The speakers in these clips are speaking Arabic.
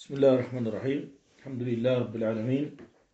بسم الله الرحمن الرحيم. الحمد لله رب العالمين.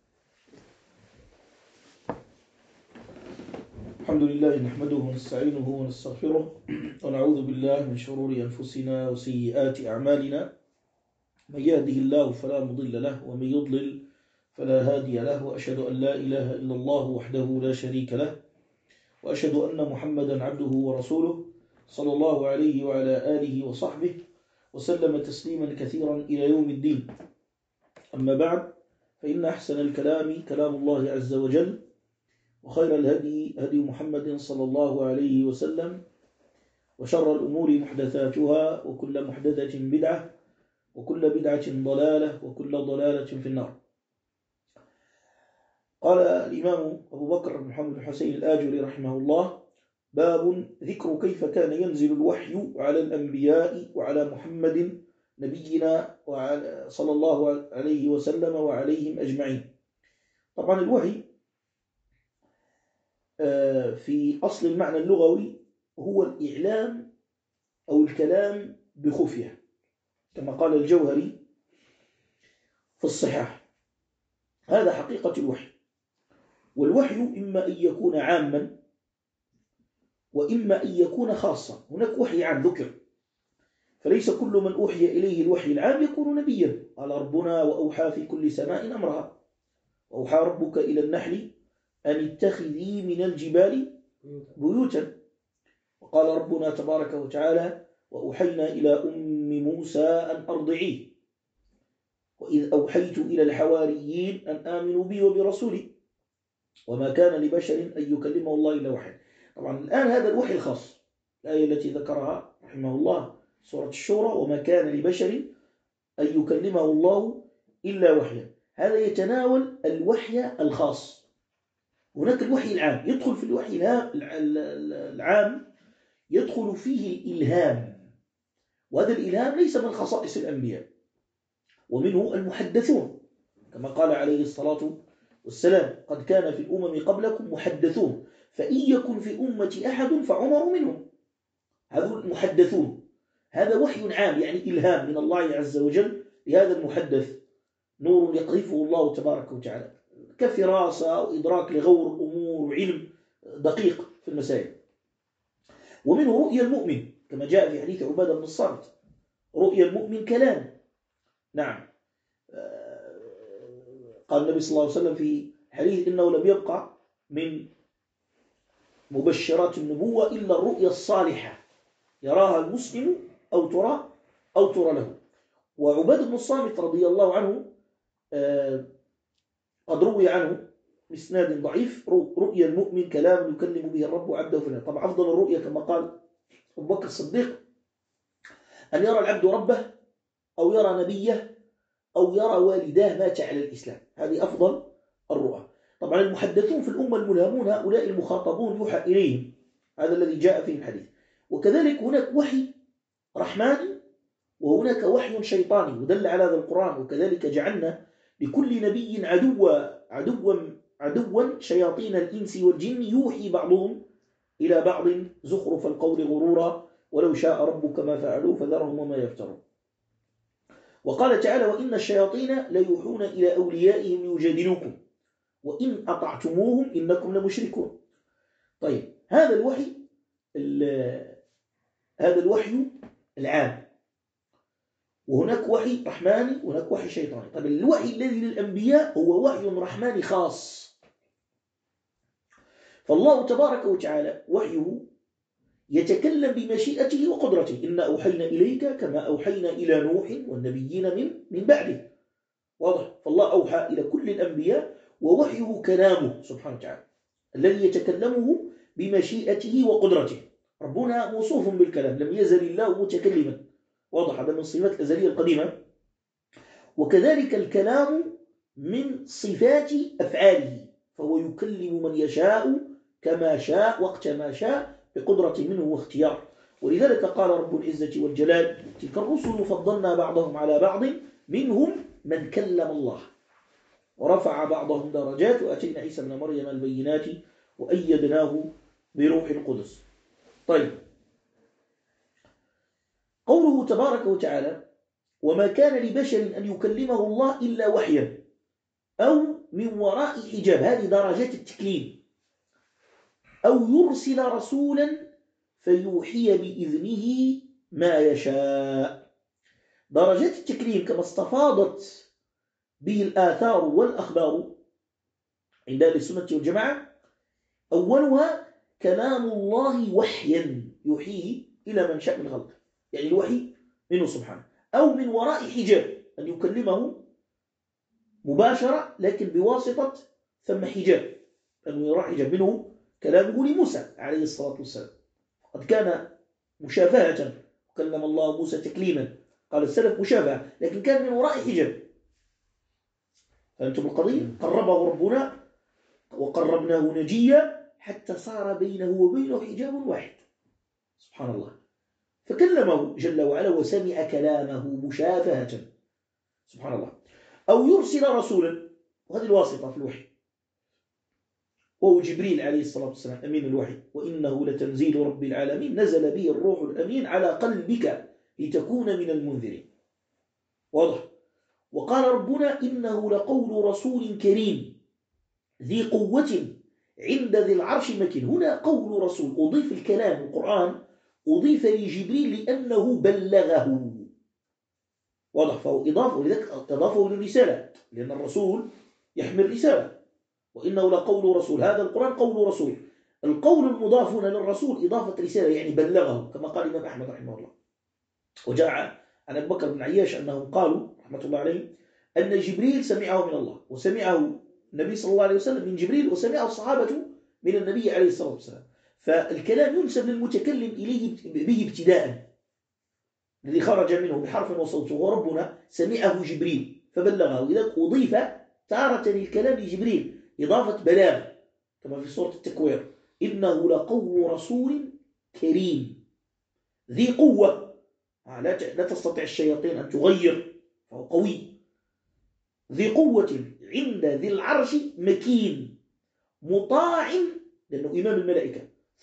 الحمد لله نحمده ونستعينه ونستغفره ونعوذ بالله من شرور أنفسنا وسيئات أعمالنا. من يهده الله فلا مضل له ومن يضلل فلا هادي له، وأشهد أن لا إله إلا الله وحده لا شريك له، وأشهد أن محمدا عبده ورسوله صلى الله عليه وعلى آله وصحبه وسلم تسليما كثيرا إلى يوم الدين. أما بعد، فإن أحسن الكلام كلام الله عز وجل، وخير الهدي هدي محمد صلى الله عليه وسلم، وشر الأمور محدثاتها، وكل محدثة بدعة، وكل بدعة ضلالة، وكل ضلالة في النار. قال الإمام أبو بكر محمد الحسين الآجري رحمه الله: باب ذكر كيف كان ينزل الوحي على الأنبياء وعلى محمد نبينا صلى الله عليه وسلم وعليهم أجمعين. طبعا الوحي في أصل المعنى اللغوي هو الإعلام أو الكلام بخفية، كما قال الجوهري في الصحاح. هذا حقيقة الوحي. والوحي إما أن يكون عاما وإما أن يكون خاصا. هناك وحي عام ذكر، فليس كل من أوحي إليه الوحي العام يكون نبيا. قال ربنا: وأوحى في كل سماء أمرها، وأوحى ربك إلى النحل أن اتخذي من الجبال بيوتا. وقال ربنا تبارك وتعالى: وأوحينا إلى أم موسى أن أرضعيه، وإذ أوحيت إلى الحواريين أن آمنوا بي وبرسولي، وما كان لبشر أن يكلمه الله إلا وحيا. طبعا الآن هذا الوحي الخاص، الآية التي ذكرها رحمه الله سورة الشورى: وما كان لبشر أن يكلمه الله إلا وحيا. هذا يتناول الوحي الخاص. هناك الوحي العام، يدخل في الوحي العام يدخل فيه الإلهام، وهذا الإلهام ليس من خصائص الأنبياء، ومنه المحدثون، كما قال عليه الصلاة والسلام: قد كان في الأمم قبلكم محدثون، فإن يكن في أمة أحد فعمر منهم. هذا المحدثون، هذا وحي عام، يعني إلهام من الله عز وجل لهذا المحدث، نور يقذفه الله تبارك وتعالى، كفراسة وإدراك لغور الأمور وعلم دقيق في المسائل. ومنه رؤيا المؤمن، كما جاء في حديث عبادة بن الصامت: رؤيا المؤمن كلام. نعم، قال النبي صلى الله عليه وسلم في حديث: إنه لم يبقى من مبشرات النبوة إلا الرؤيا الصالحة يراها المسلم أو ترى له. وعبادة بن الصامت رضي الله عنه قد روي عنه بإسناد ضعيف: رؤيا المؤمن كلام يكلم به الرب عبده في النار. طبعا أفضل الرؤيا كما قال أبو بكر الصديق أن يرى العبد ربه، أو يرى نبيه، أو يرى والداه مات على الإسلام. هذه أفضل الرؤى. طبعا المحدثون في الأمة الملهمون هؤلاء المخاطبون يوحى إليهم، هذا الذي جاء في الحديث. وكذلك هناك وحي رحماني وهناك وحي شيطاني، ودل على هذا القرآن: وكذلك جعلنا لكل نبي عدوا شياطين الإنس والجن يوحي بعضهم إلى بعض زخرف القول غرورا ولو شاء ربك ما فعلوا فذرهم وما يفترون. وقال تعالى: وإن الشياطين ليوحون إلى أوليائهم يجادلوكم وإن أطعتموهم إنكم لمشركون. طيب، هذا الوحي العام، وهناك وحي رحماني وهناك وحي شيطاني. طيب، الوحي الذي للأنبياء هو وحي رحماني خاص. فالله تبارك وتعالى وحيه يتكلم بمشيئته وقدرته: إنا أوحينا إليك كما أوحينا إلى نوح والنبيين من بعده. واضح؟ فالله أوحى إلى كل الأنبياء، ووحيه كلامه سبحانه وتعالى الذي يتكلمه بمشيئته وقدرته. ربنا موصوف بالكلام، لم يزل الله متكلما. واضح؟ هذا من صفات الأزلية القديمة. وكذلك الكلام من صفات أفعاله، فهو يكلم من يشاء كما شاء وقت ما شاء بقدرة منه واختيار. ولذلك قال رب العزة والجلال: تلك الرسل فضلنا بعضهم على بعض منهم من كلم الله ورفع بعضهم درجات وأتينا عيسى ابن مريم البينات وأيدناه بروح القدس. طيب، قوله تبارك وتعالى: وما كان لبشر أن يكلمه الله إلا وحيا أو من وراء حجاب، هذه درجات التكليم، أو يرسل رسولا فيوحي بإذنه ما يشاء. درجات التكليم كما استفاضت به الآثار والأخبار عند أهل السنة والجماعة، أولها كلام الله وحيا يوحيه إلى من شاء من خلقه، يعني الوحي منه سبحانه، أو من وراء حجاب أن يكلمه مباشرة لكن بواسطة ثم حجاب، أنه يرى حجاب منه كلامه لموسى عليه الصلاة والسلام، قد كان مشافهة وكلم الله موسى تكليما، قال السلف مشافهة لكن كان من وراء حجاب. فأنتم القضية قربه ربنا وقربناه نجيا حتى صار بينه وبينه حجاب واحد، سبحان الله، فكلمه جل وعلا وسمع كلامه مشافهة، سبحان الله. أو يرسل رسولا، وهذه الواسطة في الوحي، وهو جبريل عليه الصلاة والسلام أمين الوحي، وإنه لتنزيل رب العالمين نزل به الروح الأمين على قلبك لتكون من المنذرين. واضح. وقال ربنا إنه لقول رسول كريم ذي قوة عند ذي العرش مكين. هنا قول رسول أضيف الكلام القرآن أضيف لجبريل لأنه بلغه، واضح، فهو إضافه، لذلك أضافه للرسالة لأن الرسول يحمل رسالة، وإنه لقول رسول، هذا القرآن قول رسول، القول المضاف هنا للرسول إضافة رسالة يعني بلغه، كما قال الإمام أحمد رحمه الله. وجاء عن أبي بكر بن عياش أنهم قالوا رحمة الله عليه أن جبريل سمعه من الله، وسمعه النبي صلى الله عليه وسلم من جبريل، وسمعه الصحابة من النبي عليه الصلاة والسلام. فالكلام ينسب للمتكلم إليه به ابتداء، الذي خرج منه بحرف وصوت، وربنا سمعه جبريل فبلغه، إذا أضيف تارة الكلام لجبريل إضافة بلاغ كما في سورة التكوير، إنه لقول رسول كريم ذي قوة، لا تستطيع الشياطين أن تغير، فهو قوي، ذي قوة عند ذي العرش مكين مطاع، لأنه إمام الملائكة،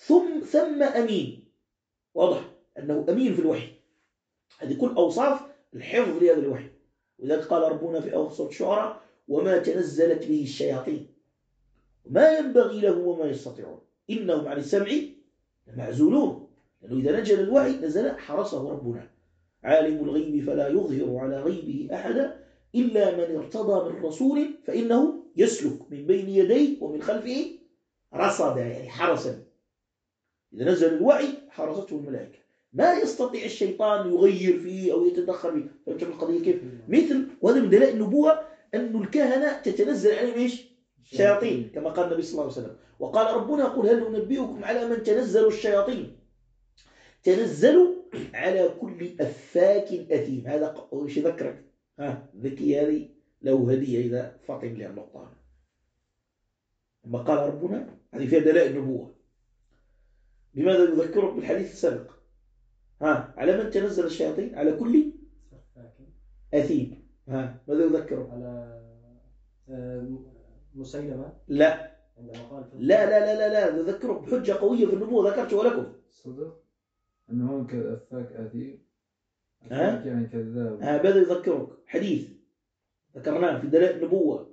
ثم أمين، واضح أنه أمين في الوحي، هذه كل أوصاف الحفظ لهذا الوحي. ولذلك قال ربنا في أول سورة الشعراء وما تنزلت به الشياطين ما ينبغي له وما يستطيعون إنهم عن السمع لمعزولون، لأنه إذا نزل الوحي نزل حرسه ربنا، عالم الغيب فلا يظهر على غيبه أحدا إلا من ارتضى من رسول فإنه يسلك من بين يديه ومن خلفه رصدا، يعني حرسا، إذا نزل الوحي حرسته الملائكة، ما يستطيع الشيطان يغير فيه أو يتدخل فيه. فهمت القضية كيف؟ مثل، وهذا من دلائل النبوة أن الكهنة تتنزل عليهم إيش؟ شياطين، كما قال النبي صلى الله عليه وسلم. وقال ربنا قل هل ننبئكم على من تنزل الشياطين؟ تنزلوا على كل أفاك أثيم. هذا وش يذكرك؟ ذكي هذه له هدية إذا فاطم لها النقطة. لما قال ربنا هذه فيها دلائل النبوة. بماذا يذكرك؟ بالحديث السابق. على من تنزل الشياطين؟ على كل أثيم. ماذا يذكرك؟ على مسيلمة. لا لا لا لا لا، يذكرك بحجة قوية في النبوة ذكرتها لكم. صدق أنه أفاك أثيم، أفاك يعني كذاب. ماذا يذكرك؟ حديث ذكرناه في دلائل النبوة.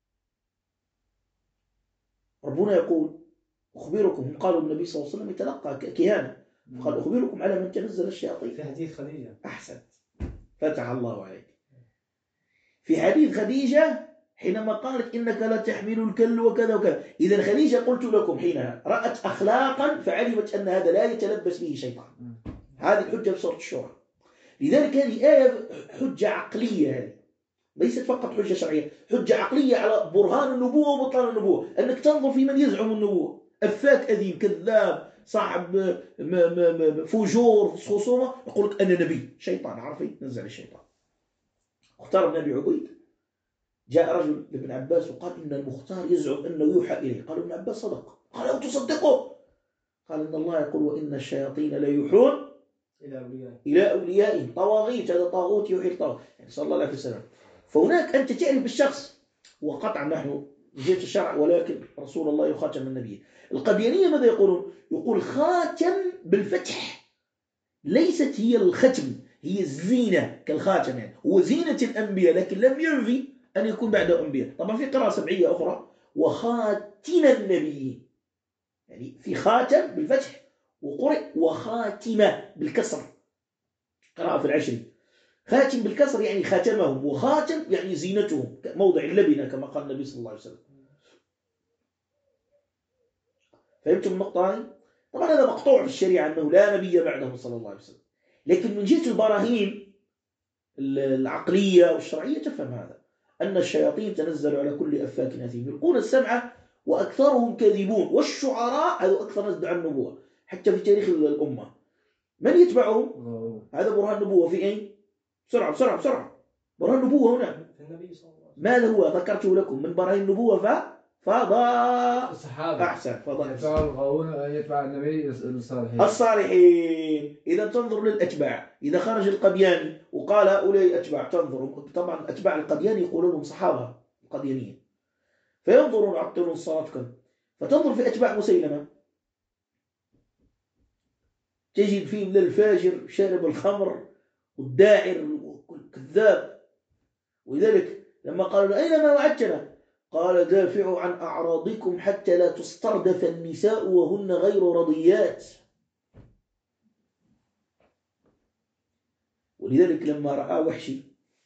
ربنا يقول أخبركم، هم قالوا النبي صلى الله عليه وسلم يتلقى كهانة، قال أخبركم على من تنزل الشياطين. في حديث خديجة. أحسنت، فتح الله عليك. في حديث خديجة حينما قالت إنك لا تحمل الكل وكذا وكذا، إذا خديجة قلت لكم حينها رأت أخلاقا فعلمت أن هذا لا يتلبس به شيطان. هذه الحجة في سورة الشورى. لذلك هذه آية حجة عقلية، هذه ليست فقط حجة شرعية، حجة عقلية على برهان النبوة وبطلان النبوة، أنك تنظر في من يزعم النبوة، أفاك أثيم كذاب صاحب فجور خصومة، يقول لك أنا نبي، شيطان عرفي نزل الشيطان. اختار النبي عبيد، جاء رجل لابن عباس وقال إن المختار يزعم أنه يوحى إليه، قال ابن عباس صدق، قال أو تصدقه؟ قال إن الله يقول وإن الشياطين لا يوحون إلى أوليائهم، طواغيت، هذا طاغوت يوحي الطاغوت، يعني صلى الله عليه وسلم. فهناك أنت تعرف بالشخص، وقطعا نحن جيت الشرع ولكن رسول الله يخاتم النبي. القديانية ماذا يقولون؟ يقول خاتم بالفتح، ليست هي الختم، هي الزينة كالخاتم، يعني هو زينة الأنبياء، لكن لم ينفي أن يكون بعده أنبياء. طبعا في قراءة سبعية أخرى وخاتم النبيين، يعني في خاتم بالفتح وقرئ وخاتمة بالكسر، قراءة في العشر. خاتم بالكسر يعني خاتمهم، وخاتم يعني زينتهم، موضع اللبنة كما قال النبي صلى الله عليه وسلم. فهمتم النقطة هذه؟ طبعا هذا مقطوع في الشريعة أنه لا نبي بعده صلى الله عليه وسلم، لكن من جهة البراهين العقلية والشرعية تفهم هذا، أن الشياطين تنزل على كل أفاك أثيم يلقون السمع وأكثرهم كاذبون، والشعراء هذا أكثر ناس عن النبوة حتى في تاريخ الأمة. من يتبعهم؟ هذا برهان النبوة في أين؟ بسرعة بسرعة بسرعة. برهان النبوة هنا في النبي صلى الله عليه وسلم. ماذا هو؟ ذكرته لكم من براهين النبوة فضاء الصحابة أحسن فضاء يتبع النبي الصالحين. الصالحين. إذا تنظر للأتباع، إذا خرج القدياني وقال أولئك أتباع، تنظر طبعا أتباع القدياني يقولون لهم صحابة القديانيين، فينظرون يعطلون الصلاة كذا. فتنظر في أتباع مسيلمة تجد فيه من الفاجر شارب الخمر والداعر والكذاب. ولذلك لما قالوا أين ما وعدتنا؟ قال دافعوا عن أعراضكم حتى لا تستردف النساء وهن غير رضيات. ولذلك لما رأى وحشي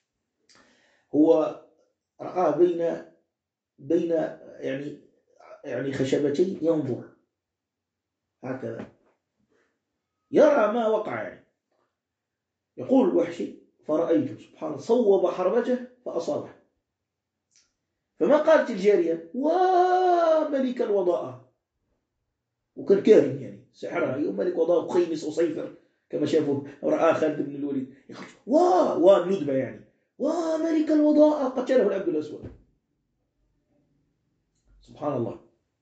هو رأى بين يعني خشبتين ينظر هكذا يرى ما وقع، يعني يقول وحشي فرأيته سبحان الله صوب حربته فأصابه. فما قالت الجارية وملك الوضاء، وكان كاهن يعني سحرها يوم ملك وضاء خيمس وصيفر كما شافوا رأى خالد بن الوليد يقول وندبة يعني وملك الوضاء قتله العبد الأسود. سبحان الله.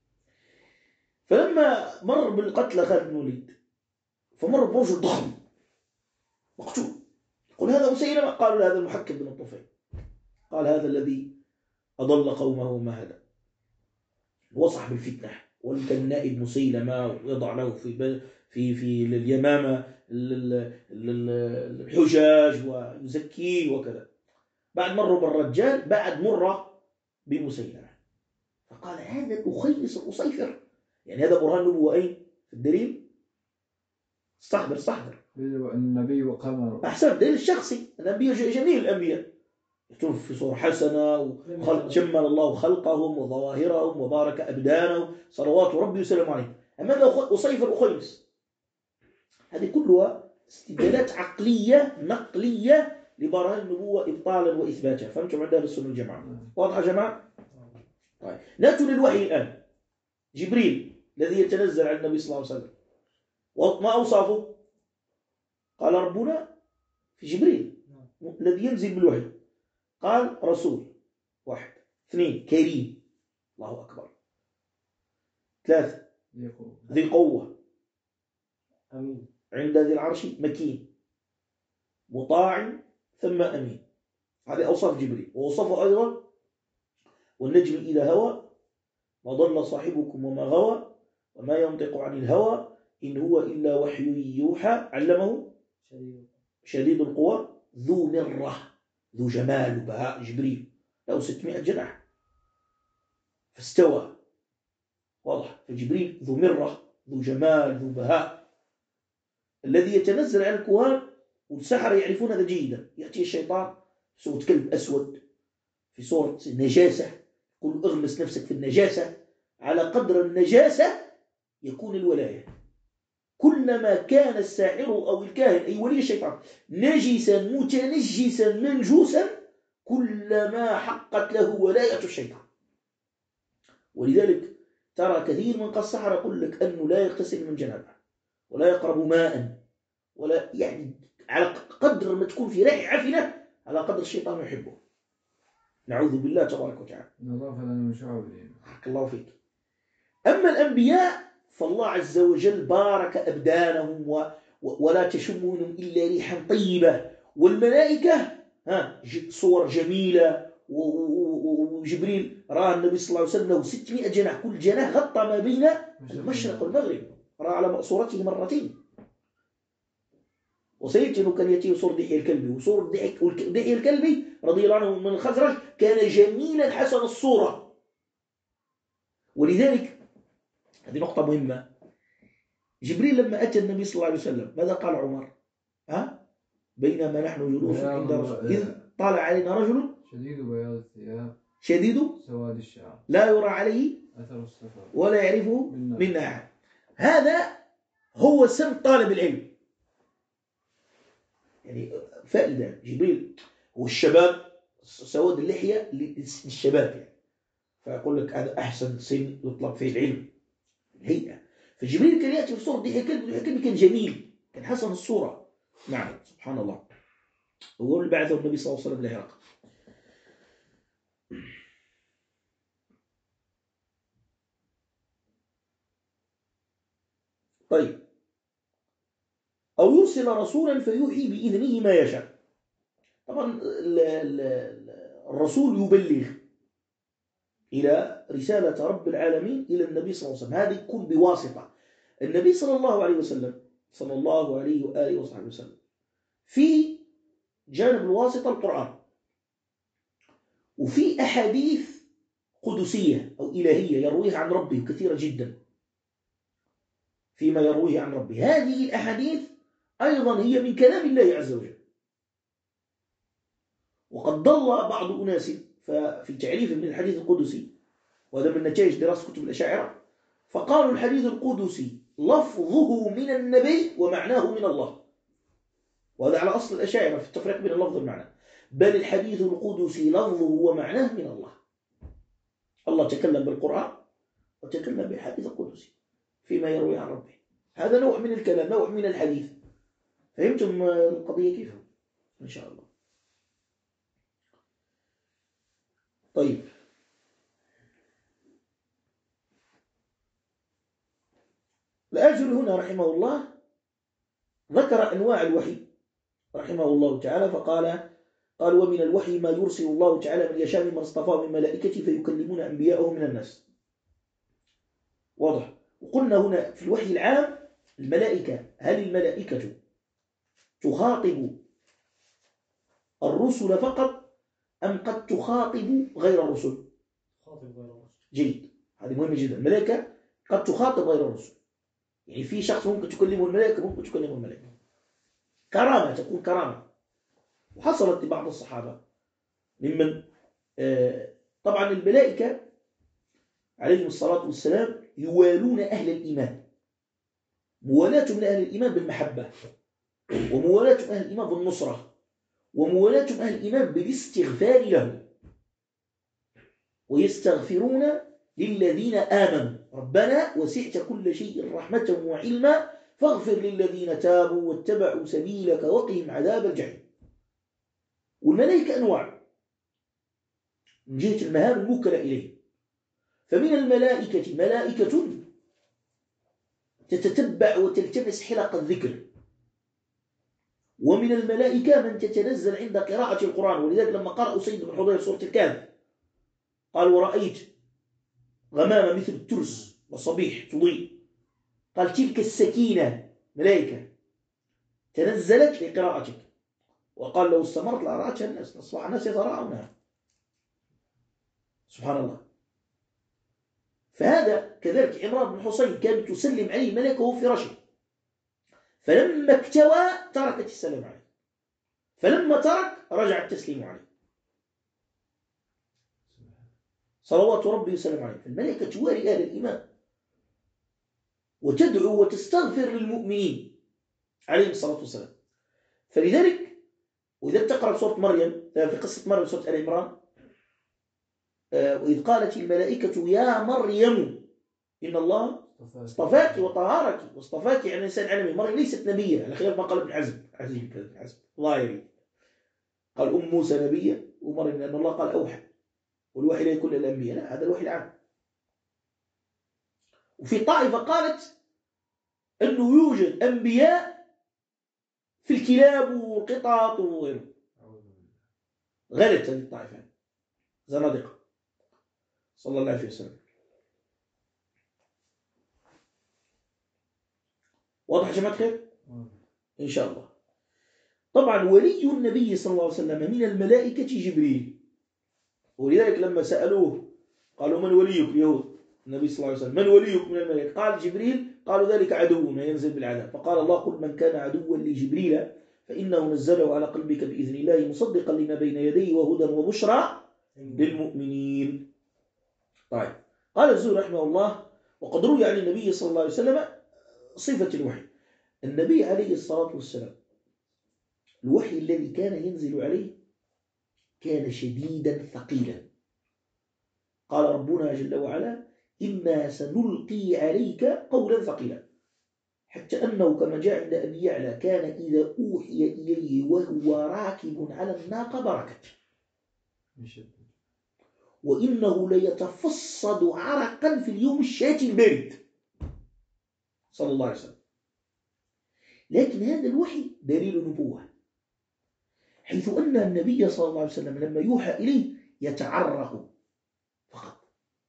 فلما مر بالقتل خالد بن الوليد فمر برجل ضخم مقتول، يقول هذا مسيلمة؟ قالوا هذا المحكم بن الطفيل. قال هذا الذي أضل قومه وما هدى، وصح بالفتنة، وكان نائب مسيلمة ويضع له في اليمامة الحجاج ويزكيه وكذا. بعد مروا بالرجال بعد مرة بمسيلمة، فقال هذا الأخيس الأصيفر، يعني هذا برهان نبوة أين في الدليل؟ استحضر النبي وقمر أحسن دليل الشخصي. الأنبياء جميع الأنبياء يكتب في صورة حسنة وجمل الله خلقهم وظواهرهم وبارك أبدانهم صلوات ربي وسلم عليهم. أما هذا أصيفر أخيس، هذه كلها استدلالات عقلية نقلية لبرهان النبوة إبطالا وإثباتا. فهمتم عند أهل السنة والجماعة؟ واضح يا جماعة؟ طيب نأتي للوحي الآن. جبريل الذي يتنزل على النبي صلى الله عليه وسلم وما أوصافه؟ قال ربنا في جبريل الذي ينزل بالوحي قال رسول واحد، اثنين كريم الله أكبر، ثلاثة ذي قوة أمين عند ذي العرش مكين مطاع ثم أمين. هذه أوصاف جبريل. ووصفه أيضا والنجم إذا هوى ما ضل صاحبكم وما غوى وما ينطق عن الهوى إن هو إلا وحي يوحى علمه شديد القوى ذو مرة ذو جمال وبهاء. جبريل له 600 جناح فاستوى، واضح. فجبريل ذو مرة ذو جمال ذو بهاء الذي يتنزل على الكهان، والسحرة يعرفون هذا جيدا. يأتي الشيطان في صورة كلب أسود في صورة نجاسة، يقول اغمس نفسك في النجاسة، على قدر النجاسة يكون الولاية. كلما كان الساحر أو الكاهن أي ولي الشيطان نجسا متنجسا منجوسا كلما حقت له ولاية الشيطان. ولذلك ترى كثير من السحرة يقول لك أنه لا يغتسل من جنابه ولا يقرب ماء، ولا يعني على قدر ما تكون في ريح عفنة على قدر الشيطان يحبه. نعوذ بالله تبارك وتعالى. نظافة من شعوب. حق الله فيك. أما الأنبياء فالله عز وجل بارك أبدانهم ولا تشم منهم إلا ريحا طيبة. والملائكة صور جميلة. وجبريل رأى النبي صلى الله عليه وسلم له 600 جناح، كل جناح غطى ما بين المشرق والمغرب، رأى على مأصورته مرتين. وسيأتي أنه كان يأتي صور دحية الكلبي، وصور دحية الكلبي رضي الله عنه من الخزرج كان جميلا حسن الصورة. ولذلك هذه نقطة مهمة. جبريل لما أتى النبي صلى الله عليه وسلم ماذا قال عمر؟ بينما نحن جلوس عند رسول إذ طالع علينا رجل شديد بياض الثياب شديد سواد الشعر لا يرى عليه أثر السفر ولا يعرفه منا أحد. هذا هو سن طالب العلم، يعني فائدة. جبريل والشباب سواد اللحية للشباب يعني، فيقول لك هذا أحسن سن يطلب فيه العلم الهيئة. فجبريل كان يأتي في صورة دحية الكلب، كان جميل، كان حسن الصورة. نعم سبحان الله. هو اللي بعثه النبي صلى الله عليه وسلم لهرقل. طيب، أو يرسل رسولا فيوحي بإذنه ما يشاء. طبعا الرسول يبلغ إلى رسالة رب العالمين إلى النبي صلى الله عليه وسلم، هذه يكون بواسطة النبي صلى الله عليه وسلم، صلى الله عليه وآله وصحبه وسلم. في جانب الواسطة القرآن، وفي أحاديث قدسية أو إلهية يرويها عن ربه كثيرة جدا فيما يرويه عن ربه. هذه الأحاديث أيضا هي من كلام الله عز وجل. وقد ضل بعض أناس في تعريف من الحديث القدسي، وهذا من نتائج دراسة كتب الأشاعرة، فقالوا الحديث القدسي لفظه من النبي ومعناه من الله. وهذا على أصل الأشاعرة في التفريق بين اللفظ والمعنى. بل الحديث القدسي لفظه ومعناه من الله. الله تكلم بالقرآن وتكلم بالحديث القدسي فيما يروي عن ربه. هذا نوع من الكلام، نوع من الحديث. فهمتم القضية كيف؟ إن شاء الله. طيب، الآجر هنا رحمه الله ذكر أنواع الوحي رحمه الله تعالى، قال ومن الوحي ما يرسل الله تعالى من يشاء ممن اصطفاه من ملائكته فيكلمون أنبياءه من الناس. واضح. وقلنا هنا في الوحي العام الملائكة، هل الملائكة تخاطب الرسل فقط أم قد تخاطب غير الرسل؟ جيد، هذه مهمة جدا. الملائكة قد تخاطب غير الرسل، يعني في شخص ممكن تكلمه الملائكة، ممكن تكلمه الملائكة، كرامة، تكون كرامة. وحصلت لبعض الصحابة ممن طبعا الملائكة عليهم الصلاة والسلام يوالون أهل الإيمان، موالاتهم لأهل الإيمان بالمحبة، وموالاتهم أهل الإيمان بالنصرة، وموالاتهم أهل الإيمان بالاستغفار لهم، ويستغفرون للذين آمنوا ربنا وسعت كل شيء رحمة وعلما فاغفر للذين تابوا واتبعوا سبيلك وقهم عذاب الجحيم. والملائكة أنواع من جهة المهام الموكلة إليه. فمن الملائكة ملائكة تتتبع وتلتمس حلق الذكر، ومن الملائكة من تتنزل عند قراءة القرآن. ولذلك لما قرأوا سيد بن حضير سورة الكهف قال ورأيت غمامة مثل الترس وصبيح تضيء، قال تلك السكينة ملائكة تنزلت لقراءتك. وقال لو استمرت لأرأتها الناس، أصبح الناس يتراءونها. سبحان الله. فهذا كذلك عمران بن حصين كانت تسلم عليه الملائكة وهو في رشه، فلما اكتوى تركت السلام عليه، فلما ترك رجع التسليم عليه صلوات ربي وسلم عليه. فالملائكة تواري أهل الإيمان وتدعو وتستغفر للمؤمنين عليهم الصلاة والسلام. فلذلك وإذا تقرأ سورة مريم، في قصة مريم سورة آل عمران، وإذ قالت الملائكة يا مريم إن الله اصطفاك وطهارك. واصطفاك يعني إنسان عالمي. مريم ليست نبية على خلاف ما قال ابن حزم. عجيب ابن حزم ظاهري، قال أم موسى نبية ومريم، لأن الله قال أوحى والوحي لا يكون للأنبياء، لا، هذا الوحي العام. وفي طائفة قالت أنه يوجد أنبياء في الكلاب والقطط وغيره. غلط هذه الطائفة، زنادقة. صلى الله عليه وسلم. واضح يا جماعة الخير؟ إن شاء الله. طبعا ولي النبي صلى الله عليه وسلم من الملائكة جبريل، ولذلك لما سألوه قالوا من وليك اليهود النبي صلى الله عليه وسلم من وليك من الملائكة؟ قال جبريل. قالوا ذلك عدونا ينزل بالعذاب، فقال الله قل من كان عدوا لجبريل فإنه نزله على قلبك بإذن الله مصدقا لما بين يديه وهدى وبشرى للمؤمنين. طيب قال الزهري رحمه الله وقد روي عن النبي صلى الله عليه وسلم صفة الوحي. النبي عليه الصلاة والسلام الوحي الذي كان ينزل عليه كان شديدا ثقيلا. قال ربنا جل وعلا إنا سنلقي عليك قولا ثقيلا، حتى أنه كما جاء عند أبي يعلى كان إذا أوحي إليه وهو راكب على الناقة بركت، وإنه ليتفصد عرقا في اليوم الشاتي البارد صلى الله عليه وسلم. لكن هذا الوحي دليل نبوة، حيث أن النبي صلى الله عليه وسلم لما يوحى إليه يتعرق فقط،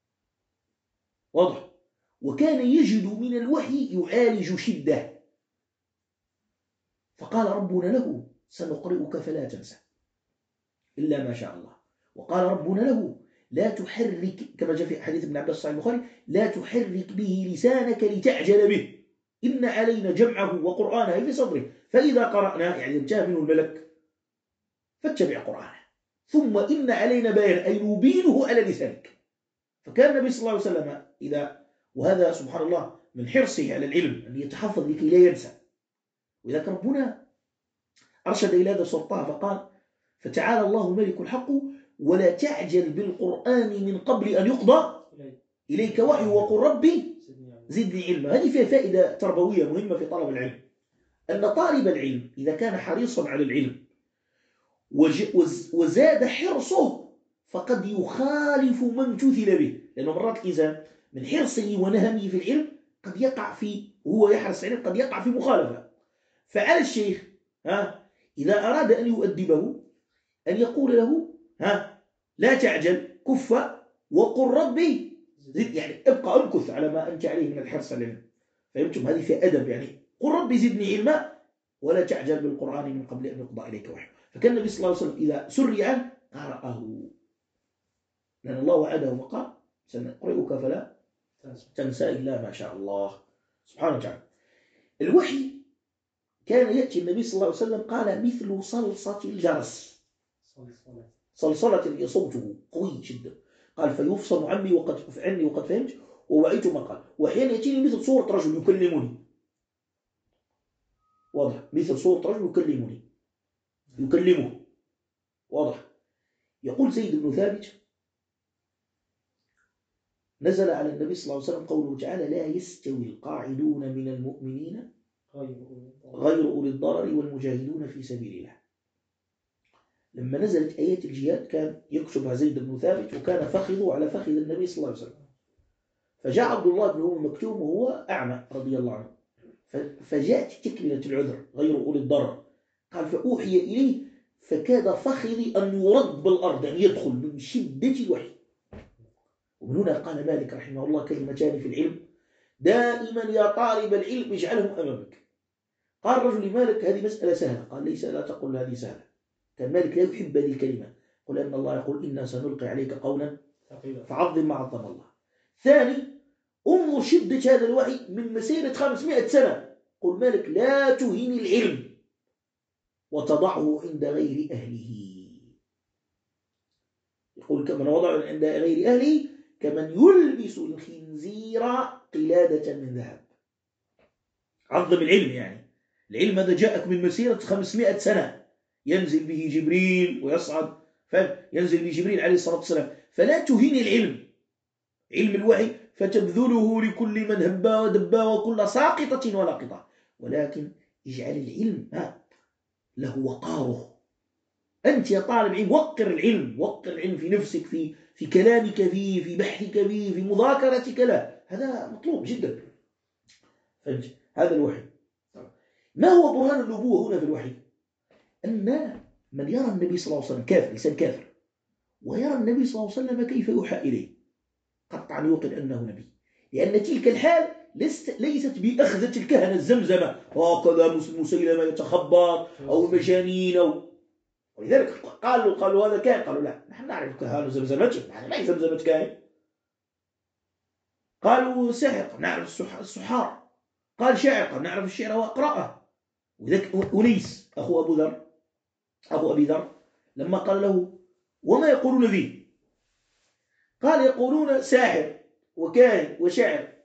واضح، وكان يجد من الوحي يعالج شدة. فقال ربنا له سنقرئك فلا تنسى إلا ما شاء الله. وقال ربنا له لا تحرك، كما جاء في حديث ابن عباس صحيح البخاري، لا تحرك به لسانك لتعجل به إن علينا جمعه وقرآنه في صدره فإذا قرأنا يعني انتهى منه الملك فاتبع قرآنه ثم إن علينا بيان أي نبينه على لسانك. فكان النبي صلى الله عليه وسلم إذا، وهذا سبحان الله من حرصه على العلم أن يتحفظ لكي لا ينسى، وإذا كان ربنا أرشد إلى هذا السلطان فقال فتعالى الله الملك الحق ولا تعجل بالقرآن من قبل أن يقضى إليك وحي وقل ربي زدني علما. هذه فيها فائدة تربوية مهمة في طلب العلم، أن طالب العلم إذا كان حريصا على العلم وزاد حرصه فقد يخالف من جثل به، لأنه مرات الإنسان من حرصه ونهمه في العلم قد يقع في، هو يحرص عليه قد يقع في مخالفة. فعلى الشيخ إذا أراد أن يؤدبه أن يقول له لا تعجل كف وقل ربي زد، يعني ابقى امكث على ما أنت عليه من الحرص على العلم. فهمتم؟ هذه في أدب، يعني قل ربي زدني علما ولا تعجل بالقرآن من قبل أن يقضى إليك وحي. فكان النبي صلى الله عليه وسلم إذا سري عنه قرأه، لأن الله وعده وقال سنقرئك فلا تنسى إلا ما شاء الله سبحانه وتعالى. الوحي كان يأتي النبي صلى الله عليه وسلم قال مثل صلصة الجرس، صلصلة صوته قوي جدا. قال فيفصل عني وقد فهمت ووعيت ما قال. وأحيانا يأتيني مثل صورة رجل يكلمني، واضح، مثل صورة رجل يكلمه، واضح. يقول زيد بن ثابت نزل على النبي صلى الله عليه وسلم قوله تعالى لا يستوي القاعدون من المؤمنين غير أولي الضرر والمجاهدون في سبيل الله. لما نزلت آيات الجهاد كان يكتبها زيد بن ثابت وكان فخذه على فخذ النبي صلى الله عليه وسلم، فجاء عبد الله بن أم مكتوم وهو أعمى رضي الله عنه، فجاءت تكملة العذر غير أولي الضرر، قال فأوحي إليه فكاد فخذي أن يرد بالأرض، يعني يدخل من شدة الوحي. ومن هنا قال مالك رحمه الله كلمتان في العلم دائما يا طالب العلم اجعلهم أمامك. قال رجل مالك هذه مسألة سهلة، قال ليس، لا تقل هذه سهلة. كان مالك لا يحب هذه الكلمة، قل أن الله يقول إنا سنلقي عليك قولا فعظم ما عظم الله. ثاني انظر شدة هذا الوحي من مسيرة 500 سنة. قل مالك لا تهين العلم وتضعه عند غير أهله، يقول كمن وضعه عند غير أهله كمن يلبس الخنزير قلادة من ذهب. عظم العلم، يعني العلم هذا جاءك من مسيرة 500 سنة ينزل به جبريل ويصعد، ينزل به جبريل عليه الصلاة والسلام، فلا تهين العلم، علم الوحي، فتبذله لكل من هبا ودبا وكل ساقطة ولاقطة، ولكن اجعل العلم له وقاره. أنت يا طالب علم وقر العلم، وقر العلم في نفسك، في كلامك فيه، في بحثك فيه، في مذاكرتك له، هذا مطلوب جدا. هذا الوحي. ما هو برهان النبوة هنا في الوحي؟ أن من يرى النبي صلى الله عليه وسلم كافر، إنسان كافر، ويرى النبي صلى الله عليه وسلم كيف يوحى إليه، قطعا يوقن أنه نبي، لأن تلك الحال ليست بأخذة الكهنة الزمزمة هكذا مسيلمة يتخبط أو المجانين ولذلك قالوا هذا كاهن. قالوا لا، نحن نعرف كهان زمزمته، نحن ما هي زمزمة كاهن. قالوا ساحر، نعرف السحار. قال شاعر، نعرف الشعر وأقرأه. وذلك أنيس أخو أبي ذر لما قال له وما يقولون به؟ قال يقولون ساحر وكاهن وشاعر.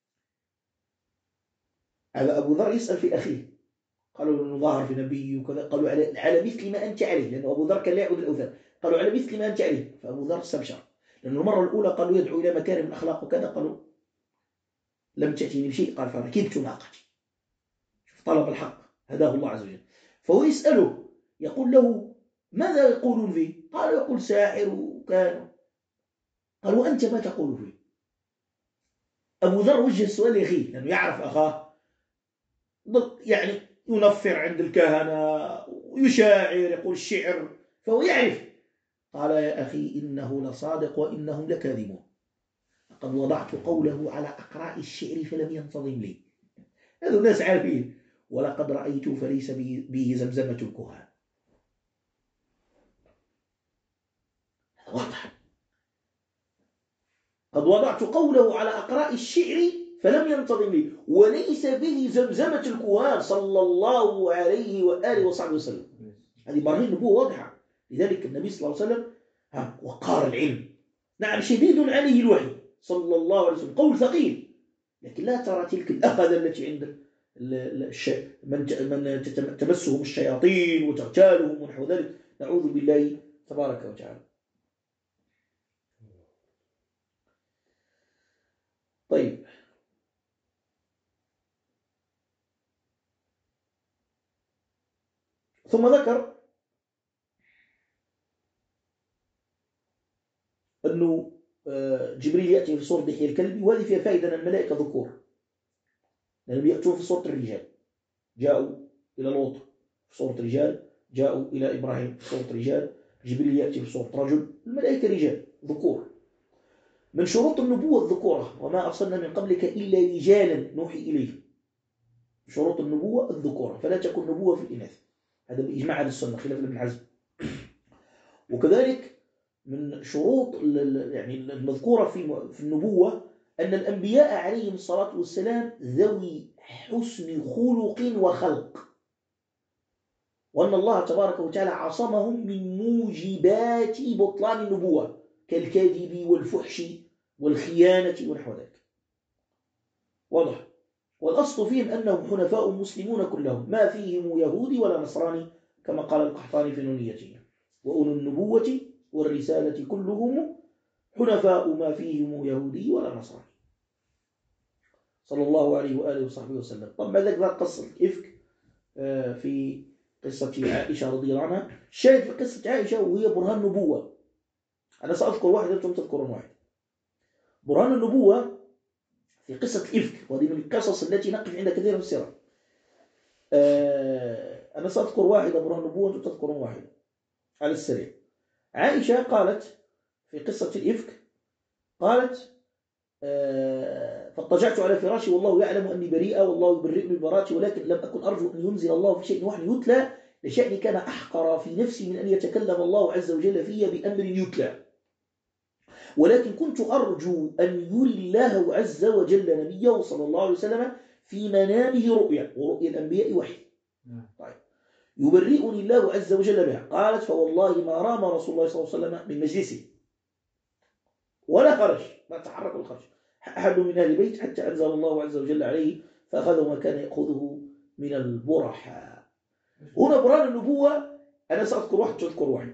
هذا أبو ذر يسأل في أخيه، قالوا انه ظاهر في نبي وكذا. قالوا على مثل ما أنت عليه، لأن أبو ذر كان لا يعبد الأوثان. قالوا على مثل ما أنت عليه. فأبو ذر استبشر، لأن المرة الأولى قالوا يدعو إلى مكارم الأخلاق وكذا، قالوا لم تأتيني بشيء. قال فركبت ناقتي. طلب الحق هداه الله عز وجل. فهو يسأله يقول له ماذا يقولون فيه؟ قال يقول ساحر وكان. قال وأنت ما تقول فيه؟ أبو ذر وجه السؤال لأخيه لأنه يعرف أخاه يعني ينفر عند الكهنة ويشاعر يقول الشعر، فهو يعرف. قال يا أخي إنه لصادق وإنهم لكاذبون، لقد وضعت قوله على أقراء الشعر فلم ينتظم لي. هذا الناس عارفين. ولقد رأيت فليس به زمزمة الكهان. واضح. قد وضعت قوله على أقراء الشعر فلم ينتظم لي وليس به زمزمة الكهان صلى الله عليه وآله وصحبه وسلم. هذه براهين نبوة واضحة. لذلك النبي صلى الله عليه وسلم وقار العلم، نعم شديد عليه الوحي صلى الله عليه وسلم، قول ثقيل، لكن لا ترى تلك الأخذة التي عند من تمسهم الشياطين وتغتالهم ونحو ذلك، نعوذ بالله تبارك وتعالى. طيب، ثم ذكر أنه جبريل يأتي في صورة دحية الكلب، وهذه فيها فائدة أن الملائكة ذكور، لأنهم يأتون في صورة الرجال. جاءوا إلى لوط في صورة رجال، جاءوا إلى إبراهيم في صورة رجال، جبريل يأتي في صورة رجل، الملائكة رجال ذكور. من شروط النبوة الذكورة، وما أرسلنا من قبلك إلا رجالا نوحي إليه. شروط النبوة الذكورة، فلا تكون نبوة في الإناث، هذا بإجماع أهل السنة خلاف ابن حزم. وكذلك من شروط يعني المذكورة في النبوة أن الأنبياء عليهم الصلاة والسلام ذوي حسن خلق وخلق، وأن الله تبارك وتعالى عصمهم من موجبات بطلان النبوة كالكذب والفحش والخيانة ونحو ذلك. واضح. والأصل فيهم أنهم حنفاء مسلمون كلهم، ما فيهم يهودي ولا نصراني، كما قال القحطاني في نونيته. وأولو النبوة والرسالة كلهم حنفاء، ما فيهم يهودي ولا نصراني، صلى الله عليه وآله وصحبه وسلم. طبعا ذكر قصة الإفك في قصة عائشة رضي الله عنها. الشاهد في قصة عائشة وهي برهان نبوة. أنا سأذكر واحد أنتم تذكرون واحد. برهان النبوة في قصة الإفك، وهذه من القصص التي نقف عندها كثيرا في السيرة. أنا سأذكر واحدة برهان النبوة وأنتم تذكرون واحدة على السريع. عائشة قالت في قصة الإفك، قالت فاضطجعت على فراشي والله يعلم أني بريئة والله يبرئني ببراءتي، ولكن لم أكن أرجو أن ينزل الله في شيء وحي يتلى، لشأني كان أحقر في نفسي من أن يتكلم الله عز وجل في بأمر يتلى، ولكن كنت أرجو أن يري الله عز وجل نبيه صلى الله عليه وسلم في منامه رؤيا، ورؤيا الأنبياء وحي. طيب. يبرئني الله عز وجل بها. قالت فوالله ما رام رسول الله صلى الله عليه وسلم من مجلسه ولا خرج، ما تحرك الخرج أحد من أهل البيت حتى أنزل الله عز وجل عليه فأخذه ما كان يأخذه من البرحاء. هنا برهان النبوة. أنا سأذكر واحد تذكر واحد.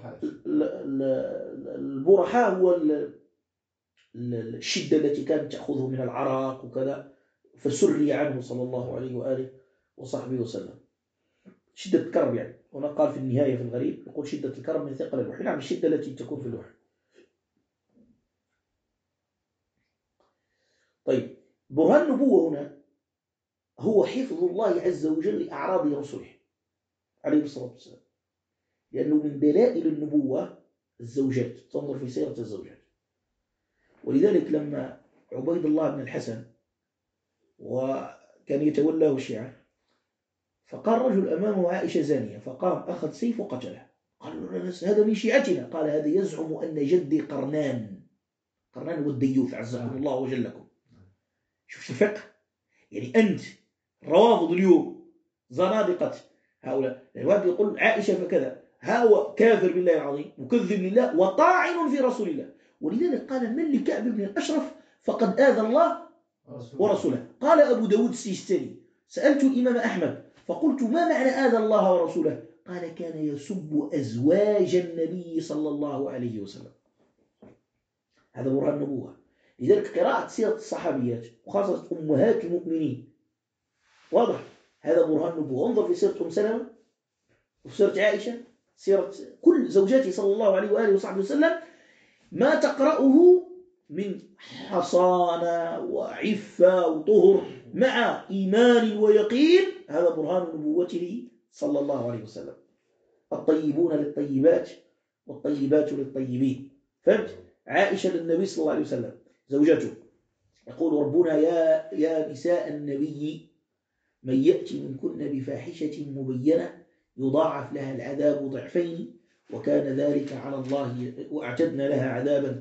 البرحاء هو الشدة التي كانت تأخذه من العراق وكذا، فسري عنه صلى الله عليه وآله وصحبه وسلم. شدة الكرب يعني. هنا قال في النهاية في الغريب يقول شدة الكرب من ثقل الوحي. نعم الشدة التي تكون في الوحي. طيب، برهان النبوة هنا هو حفظ الله عز وجل لأعراض رسوله عليه الصلاة والسلام، لأنه من دلائل النبوة الزوجات، تنظر في سيرة الزوجات. ولذلك لما عبيد الله بن الحسن وكان يتولاه الشيعة. فقال رجل أمامه عائشة زانية، فقام أخذ سيف وقتله. قال له هذا من شيعتنا. قال هذا يزعم أن جدي قرنان هو الديوث عزكم الله وجلكم. شوف الفقه، يعني أنت روافض اليوم زنادقة هؤلاء، الواحد يقول عائشة فكذا، هو كافر بالله العظيم مكذب لله وطاعن في رسول الله. ولذلك قال من لكعب بن الأشرف فقد آذى الله ورسوله. قال أبو داود السجستاني سألت الإمام أحمد فقلت ما معنى آذى الله ورسوله؟ قال كان يسب أزواج النبي صلى الله عليه وسلم. هذا برهان النبوة. لذلك قراءة سيرة الصحابيات وخاصة أمهات المؤمنين واضح، هذا برهان النبوة. انظر في سيرة أم سلمة وفي سيرة عائشة، سيرة كل زوجاته صلى الله عليه وآله وصحبه وسلم، ما تقرأه من حصانة وعفة وطهر مع إيمان ويقين، هذا برهان نبوته صلى الله عليه وسلم. الطيبون للطيبات والطيبات للطيبين. فهمت؟ عائشة للنبي صلى الله عليه وسلم زوجته، يقول ربنا يا نساء النبي من يأتي منكن بفاحشة مبينة يضاعف لها العذاب ضعفين وكان ذلك على الله، وأعتدنا لها عذابا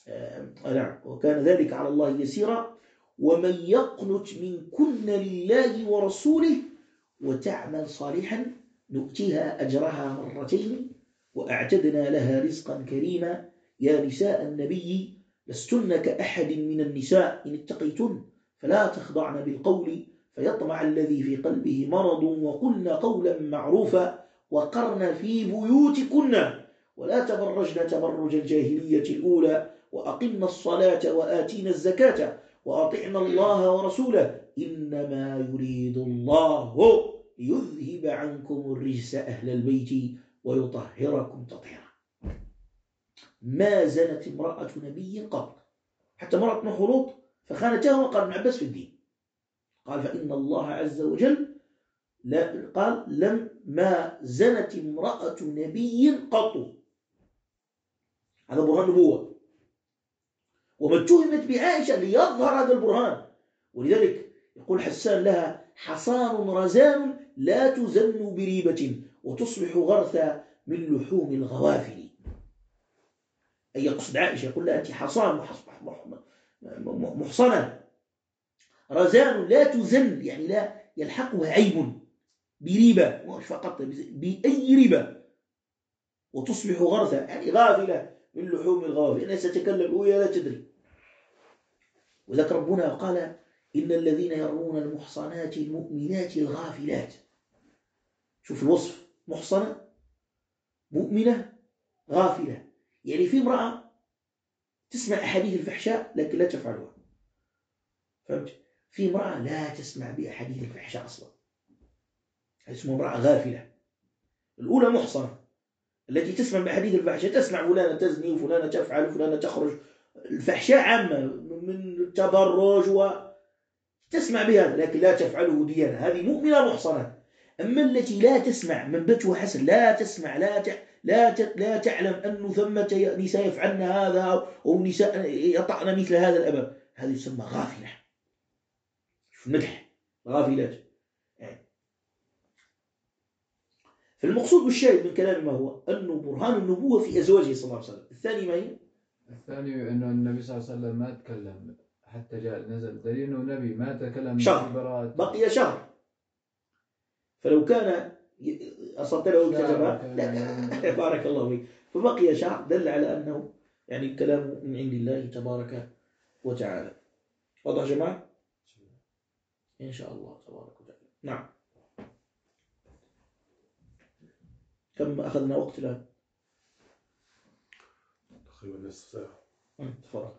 وكان ذلك على الله يسيرا. ومن يقنت منكن لله ورسوله وتعمل صالحا نؤتيها أجرها مرتين وأعتدنا لها رزقا كريما. يا نساء النبي لستن كأحد من النساء إن اتقيتن فلا تخضعن بالقول فيطمع الذي في قلبه مرض وقلن قولا معروفا وقرن في بيوتكن ولا تبرجن تبرج الجاهلية الأولى وأقمنا الصلاة وآتينا الزكاة وأطعنا الله ورسوله إنما يريد الله ليذهب عنكم الرجس أهل البيت ويطهركم تطهيرا. ما زنت امرأة نبي قط، حتى امرأة نوح ولوط فخانتها وقال ابن عباس في الدين، قال فإن الله عز وجل قال ما زنت امرأة نبي قط. هذا برهان نبوة، وما اتهمت بعائشة ليظهر هذا البرهان. ولذلك يقول حسان لها حصان رزان لا تزن بريبة وتصبح غرثا من لحوم الغوافل. أي يقصد عائشة، يقول لها أنت حصان محصنة رزان لا تزن، يعني لا يلحقها عيب بريبة، مش فقط بأي ريبة، وتصبح غرثا يعني غافلة من لحوم الغوافل، أنا ستكلم وهي لا تدري. وذكر ربنا قال إن الذين يرمون المحصنات المؤمنات الغافلات. شوف الوصف، محصنة مؤمنة غافلة، يعني في امرأة تسمع أحاديث الفحشاء لكن لا تفعلها. فهمت؟ في امرأة لا تسمع بأحاديث الفحشاء أصلا، اسمها امرأة غافلة. الأولى محصنة التي تسمع بأحاديث الفحشاء، تسمع فلانة تزني وفلانة تفعل وفلانة تخرج، الفحشاء عامة من التبرج وتسمع بهذا لكن لا تفعله ديانة، هذه مؤمنة محصنة. أما التي لا تسمع، منبتها حسن، لا تسمع لا تعلم أن ثمة نساء يفعلن هذا أو نساء يطعن مثل هذا الأبد، هذه تسمى غافلة. شوف المدح، غافلات. فالمقصود والشاهد من كلام ما هو أنه برهان النبوة في أزواجه صلى الله عليه وسلم. الثاني ما هي؟ الثاني أنه النبي صلى الله عليه وسلم ما تكلم حتى جاء نزل دليل أنه نبي ما تكلم شهر، بقي شهر، فلو كان أصبت له كتبها بارك الله فيك، فبقي شهر دل على أنه يعني الكلام من عند الله تبارك وتعالى. واضح يا جماعة؟ إن شاء الله تبارك وتعالى. نعم. كم أخذنا وقت الآن؟ تقريبا نصف ساعة. تفضل.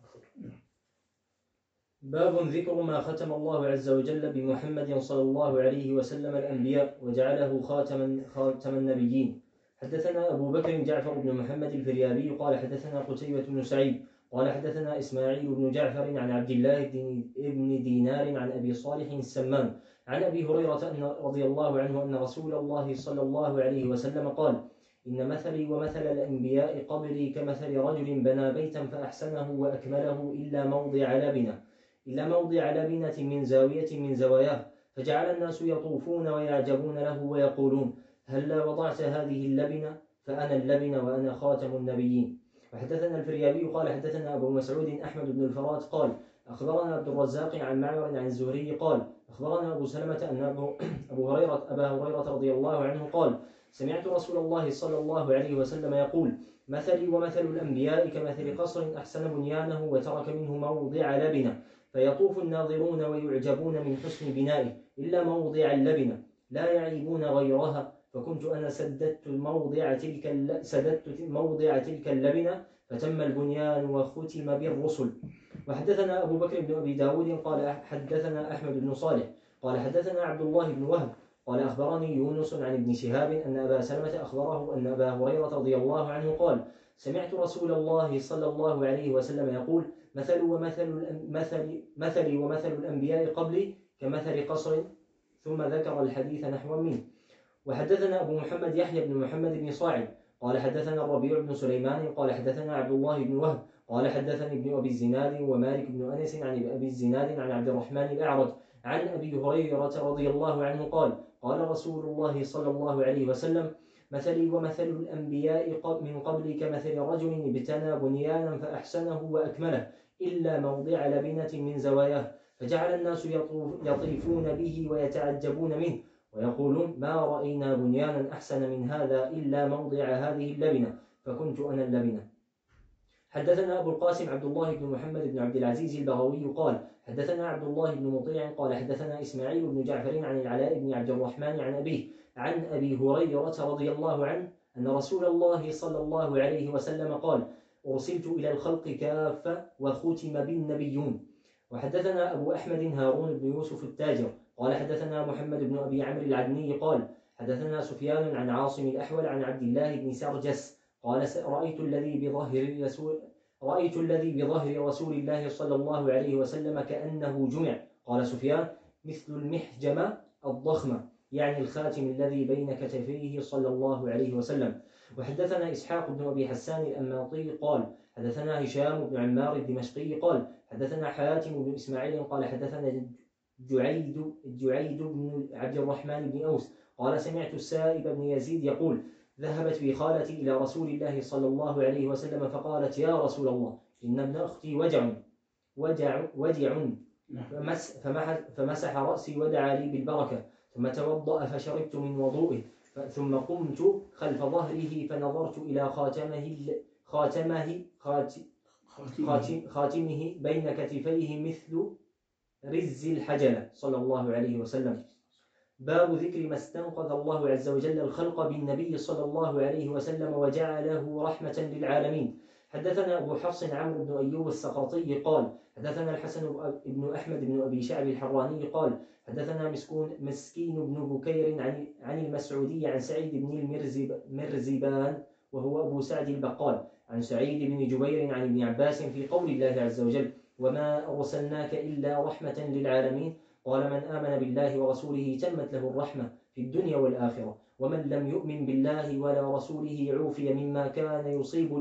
باب ذكر ما ختم الله عز وجل بمحمد صلى الله عليه وسلم الأنبياء وجعله خاتم النبيين. حدثنا أبو بكر جعفر بن محمد الفريابي قال حدثنا قتيبة بن سعيد قال حدثنا إسماعيل بن جعفر عن عبد الله بن دينار عن أبي صالح السمان عن أبي هريرة رضي الله عنه أن رسول الله صلى الله عليه وسلم قال إن مثلي ومثل الأنبياء قبلي كمثل رجل بنى بيتا فأحسنه وأكمله إلا موضع لبنة إلا موضع لبنة من زاوية من زواياه، فجعل الناس يطوفون ويعجبون له ويقولون: هلا وضعت هذه اللبنة؟ فأنا اللبنة وأنا خاتم النبيين. وحدثنا الفريابي قال حدثنا أبو مسعود أحمد بن الفرات قال أخبرنا عبد الرزاق عن معمر عن الزهري قال أخبرنا أبو سلمة أن أبا هريرة رضي الله عنه قال: سمعت رسول الله صلى الله عليه وسلم يقول: مثلي ومثل الأنبياء كمثل قصر أحسن بنيانه وترك منه موضع لبنة، فيطوف الناظرون ويعجبون من حسن بنائه إلا موضع اللبنة، لا يعيبون غيرها، فكنت أنا سددت موضع تلك اللبنة، فتم البنيان وختم بالرسل. وحدثنا أبو بكر بن أبي داود قال حدثنا أحمد بن صالح قال حدثنا عبد الله بن وهب قال أخبرني يونس عن ابن شهاب أن أبا سلمة أخبره أن أبا هريرة رضي الله عنه قال: سمعت رسول الله صلى الله عليه وسلم يقول: مثلي ومثل الأنبياء قبلي كمثل قصر، ثم ذكر الحديث نحو منه. وحدثنا أبو محمد يحيى بن محمد بن صاعد قال حدثنا الربيع بن سليمان قال حدثنا عبد الله بن وهب قال حدثني ابن أبي الزناد ومالك بن أنس عن أبي الزناد عن عبد الرحمن الأعرج عن أبي هريرة رضي الله عنه قال: قال رسول الله صلى الله عليه وسلم: مثلي ومثل الأنبياء من قبل كمثل رجل ابتنى بنيانا فأحسنه وأكمله إلا موضع لبنة من زواياه، فجعل الناس يطيفون به ويتعجبون منه ويقولون: ما رأينا بنيانا أحسن من هذا إلا موضع هذه اللبنة، فكنت أنا اللبنة. حدثنا أبو القاسم عبد الله بن محمد بن عبد العزيز البغوي قال حدثنا عبد الله بن مطيع قال حدثنا إسماعيل بن جعفر عن العلاء بن عبد الرحمن عن أبيه عن أبي هريرة رضي الله عنه أن رسول الله صلى الله عليه وسلم قال: أرسلت إلى الخلق كافة وختم بالنبيون. وحدثنا أبو أحمد هارون بن يوسف التاجر قال حدثنا محمد بن أبي عمرو العدني قال حدثنا سفيان عن عاصم الأحول عن عبد الله بن سرجس قال: رأيت الذي بظهر رسول الله صلى الله عليه وسلم كأنه جمع. قال سفيان: مثل المحجمة الضخمة، يعني الخاتم الذي بين كتفيه صلى الله عليه وسلم. وحدثنا إسحاق بن أبي حسان الأنماطي قال حدثنا هشام بن عمار الدمشقي قال حدثنا حاتم بن إسماعيل قال حدثنا جعيد بن عبد الرحمن بن أوس قال: سمعت السائب بن يزيد يقول: ذهبت بي خالتي إلى رسول الله صلى الله عليه وسلم فقالت: يا رسول الله، إن ابن أختي وجع فمسح رأسي ودعا لي بالبركة، ثم توضأ فشربت من وضوئه، ثم قمت خلف ظهره فنظرت إلى خاتمه بين كتفيه مثل رز الحجلة صلى الله عليه وسلم. باب ذكر ما استنقذ الله عز وجل الخلق بالنبي صلى الله عليه وسلم وجعله رحمة للعالمين. حدثنا أبو حفص عمرو بن أيوب السقطي قال حدثنا الحسن بن أحمد بن أبي شعب الحراني قال حدثنا مسكين بن بكير عن المسعودي عن سعيد بن المرزبان وهو أبو سعد البقال عن سعيد بن جبير عن ابن عباس في قول الله عز وجل: وما أرسلناك إلا رحمة للعالمين. قال: من آمن بالله ورسوله تمت له الرحمة في الدنيا والآخرة، ومن لم يؤمن بالله ولا رسوله عوفي مما كان يصيب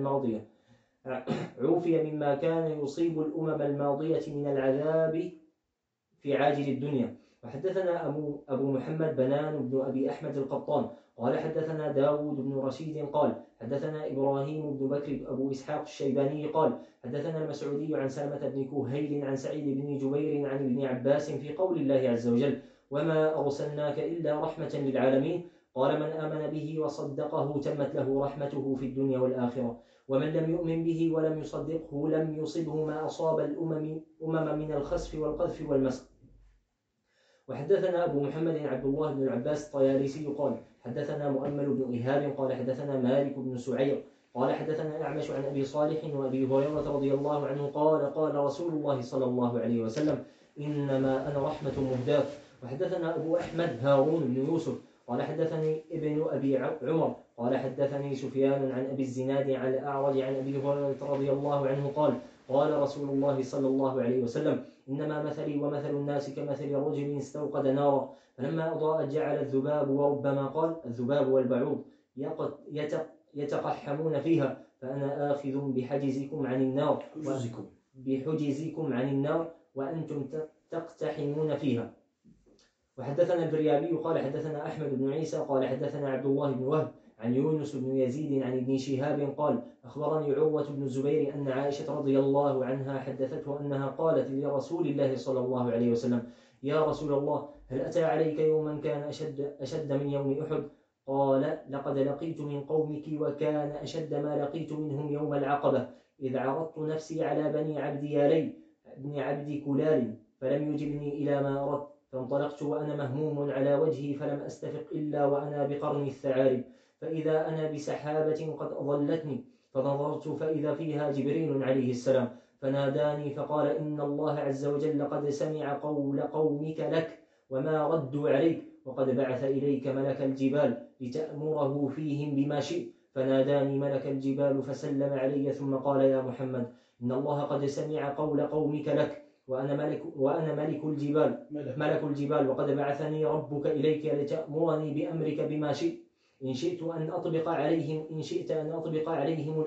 الأمم الماضية من العذاب في عاجل الدنيا. وحدثنا أبو محمد بنان بن أبي أحمد القطان قال حدثنا داود بن رشيد قال حدثنا إبراهيم بن بكر أبو إسحاق الشيباني قال حدثنا المسعودي عن سلمة بن كهيل عن سعيد بن جبير عن ابن عباس في قول الله عز وجل: وما أرسلناك إلا رحمة للعالمين. قال: من آمن به وصدقه تمت له رحمته في الدنيا والآخرة، ومن لم يؤمن به ولم يصدقه لم يصبه ما أصاب الأمم من الخسف والقذف والمسخ. وحدثنا أبو محمد عبد الله بن العباس الطيالسي قال حدثنا مؤمل بن إيهاب قال حدثنا مالك بن سعير قال حدثنا أعمش عن أبي صالح وأبي هريرة رضي الله عنه قال رسول الله صلى الله عليه وسلم: إنما أنا رحمة مهداة. وحدثنا أبو أحمد هارون بن يوسف قال حدثني ابن أبي عمر قال حدثني سفيان عن أبي الزناد عن الأعرج عن أبي هريرة رضي الله عنه قال رسول الله صلى الله عليه وسلم: إنما مثلي ومثل الناس كمثل رجل استوقد نارا فلما أضاءت جعل الذباب، وربما قال الذباب والبعوض، يتقحمون فيها، فأنا آخذ بحجزكم عن النار وأنتم تقتحمون فيها. وحدثنا الفريابي قال حدثنا أحمد بن عيسى قال حدثنا عبد الله بن وهب عن يونس بن يزيد عن ابن شهاب قال أخبرني عروة بن الزبير أن عائشة رضي الله عنها حدثته أنها قالت لرسول الله صلى الله عليه وسلم: يا رسول الله، هل أتى عليك يوما كان أشد من يوم أحد؟ قال: لقد لقيت من قومك وكان أشد ما لقيت منهم يوم العقبة، إذ عرضت نفسي على بني عبد يالي بن عبد كلال فلم يجبني إلى ما أردت، فانطلقت وأنا مهموم على وجهي فلم أستفق إلا وأنا بقرن الثعالب، فإذا أنا بسحابة قد أظلتني، فنظرت فإذا فيها جبريل عليه السلام فناداني فقال: إن الله عز وجل قد سمع قول قومك لك وما ردوا عليك، وقد بعث إليك ملك الجبال لتأمره فيهم بما شئت. فناداني ملك الجبال فسلم علي ثم قال: يا محمد، إن الله قد سمع قول قومك لك وأنا ملك الجبال وقد بعثني ربك إليك لتأمرني بأمرك بما شئت، إن شئت أن أطبق عليهم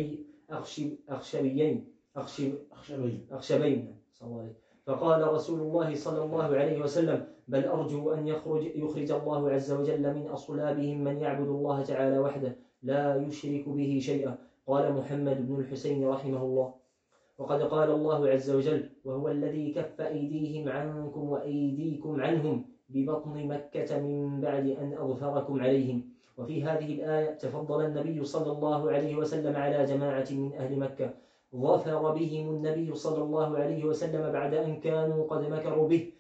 الأخشبين. فقال رسول الله صلى الله عليه وسلم: بل أرجو أن يخرج الله عز وجل من أصلابهم من يعبد الله تعالى وحده لا يشرك به شيئا. قال محمد بن الحسين رحمه الله: وقد قال الله عز وجل: وهو الذي كف أيديهم عنكم وأيديكم عنهم ببطن مكة من بعد أن أظفركم عليهم. وفي هذه الآية تفضل النبي صلى الله عليه وسلم على جماعة من أهل مكة، ظفر بهم النبي صلى الله عليه وسلم بعد أن كانوا قد مكروا به،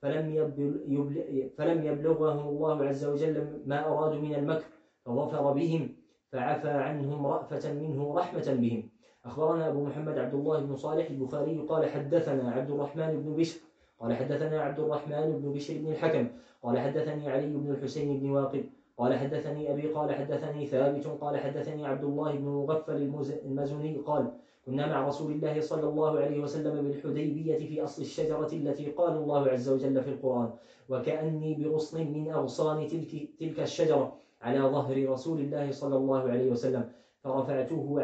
فلم يبلغهم الله عز وجل ما أرادوا من المكر، فظفر بهم فعفى عنهم رأفة منه رحمة بهم. أخبرنا أبو محمد عبد الله بن صالح البخاري قال حدثنا عبد الرحمن بن بشر قال حدثنا عبد الرحمن بن بشر بن الحكم قال حدثني علي بن الحسين بن واقد قال حدثني أبي قال حدثني ثابت قال حدثني عبد الله بن مغفل المزني قال: كنا مع رسول الله صلى الله عليه وسلم بالحديبية في أصل الشجرة التي قال الله عز وجل في القرآن: وكأني بغصن من أغصان تلك الشجرة على ظهر رسول الله صلى الله عليه وسلم، فرفعته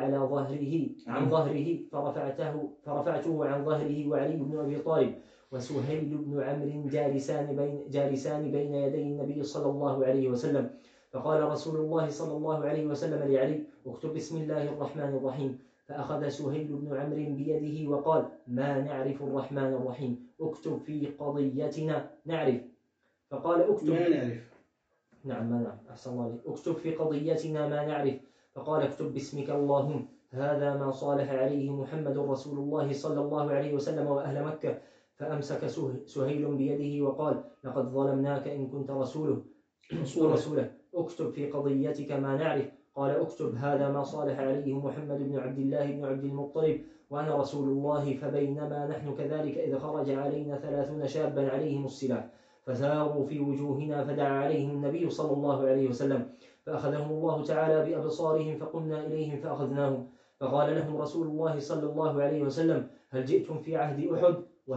عن ظهره وعلي بن أبي طالب وسهيل بن عمرو جالسان بين يدي النبي صلى الله عليه وسلم. فقال رسول الله صلى الله عليه وسلم لعلي: اكتب بسم الله الرحمن الرحيم. فأخذ سهيل بن عمرو بيده وقال: ما نعرف الرحمن الرحيم، اكتب في قضيتنا نعرف. فقال: اكتب ما نعرف. نعم ما نعرف. أحسن الله عليك. اكتب في قضيتنا ما نعرف. فقال: اكتب باسمك اللهم، هذا ما صالح عليه محمد رسول الله صلى الله عليه وسلم وأهل مكة. فأمسك سهيل بيده وقال: لقد ظلمناك إن كنت رسوله. اكتب في قضيتك ما نعرف. قال: اكتب هذا ما صالح عليه محمد بن عبد الله بن عبد المطلب وأنا رسول الله. فبينما نحن كذلك إذ خرج علينا 30 شابا عليهم السلاح فثاروا في وجوهنا، فدعا عليهم النبي صلى الله عليه وسلم فأخذهم الله تعالى بأبصارهم فقمنا إليهم فأخذناهم. فقال لهم رسول الله صلى الله عليه وسلم: هل جئتم في عهد أحد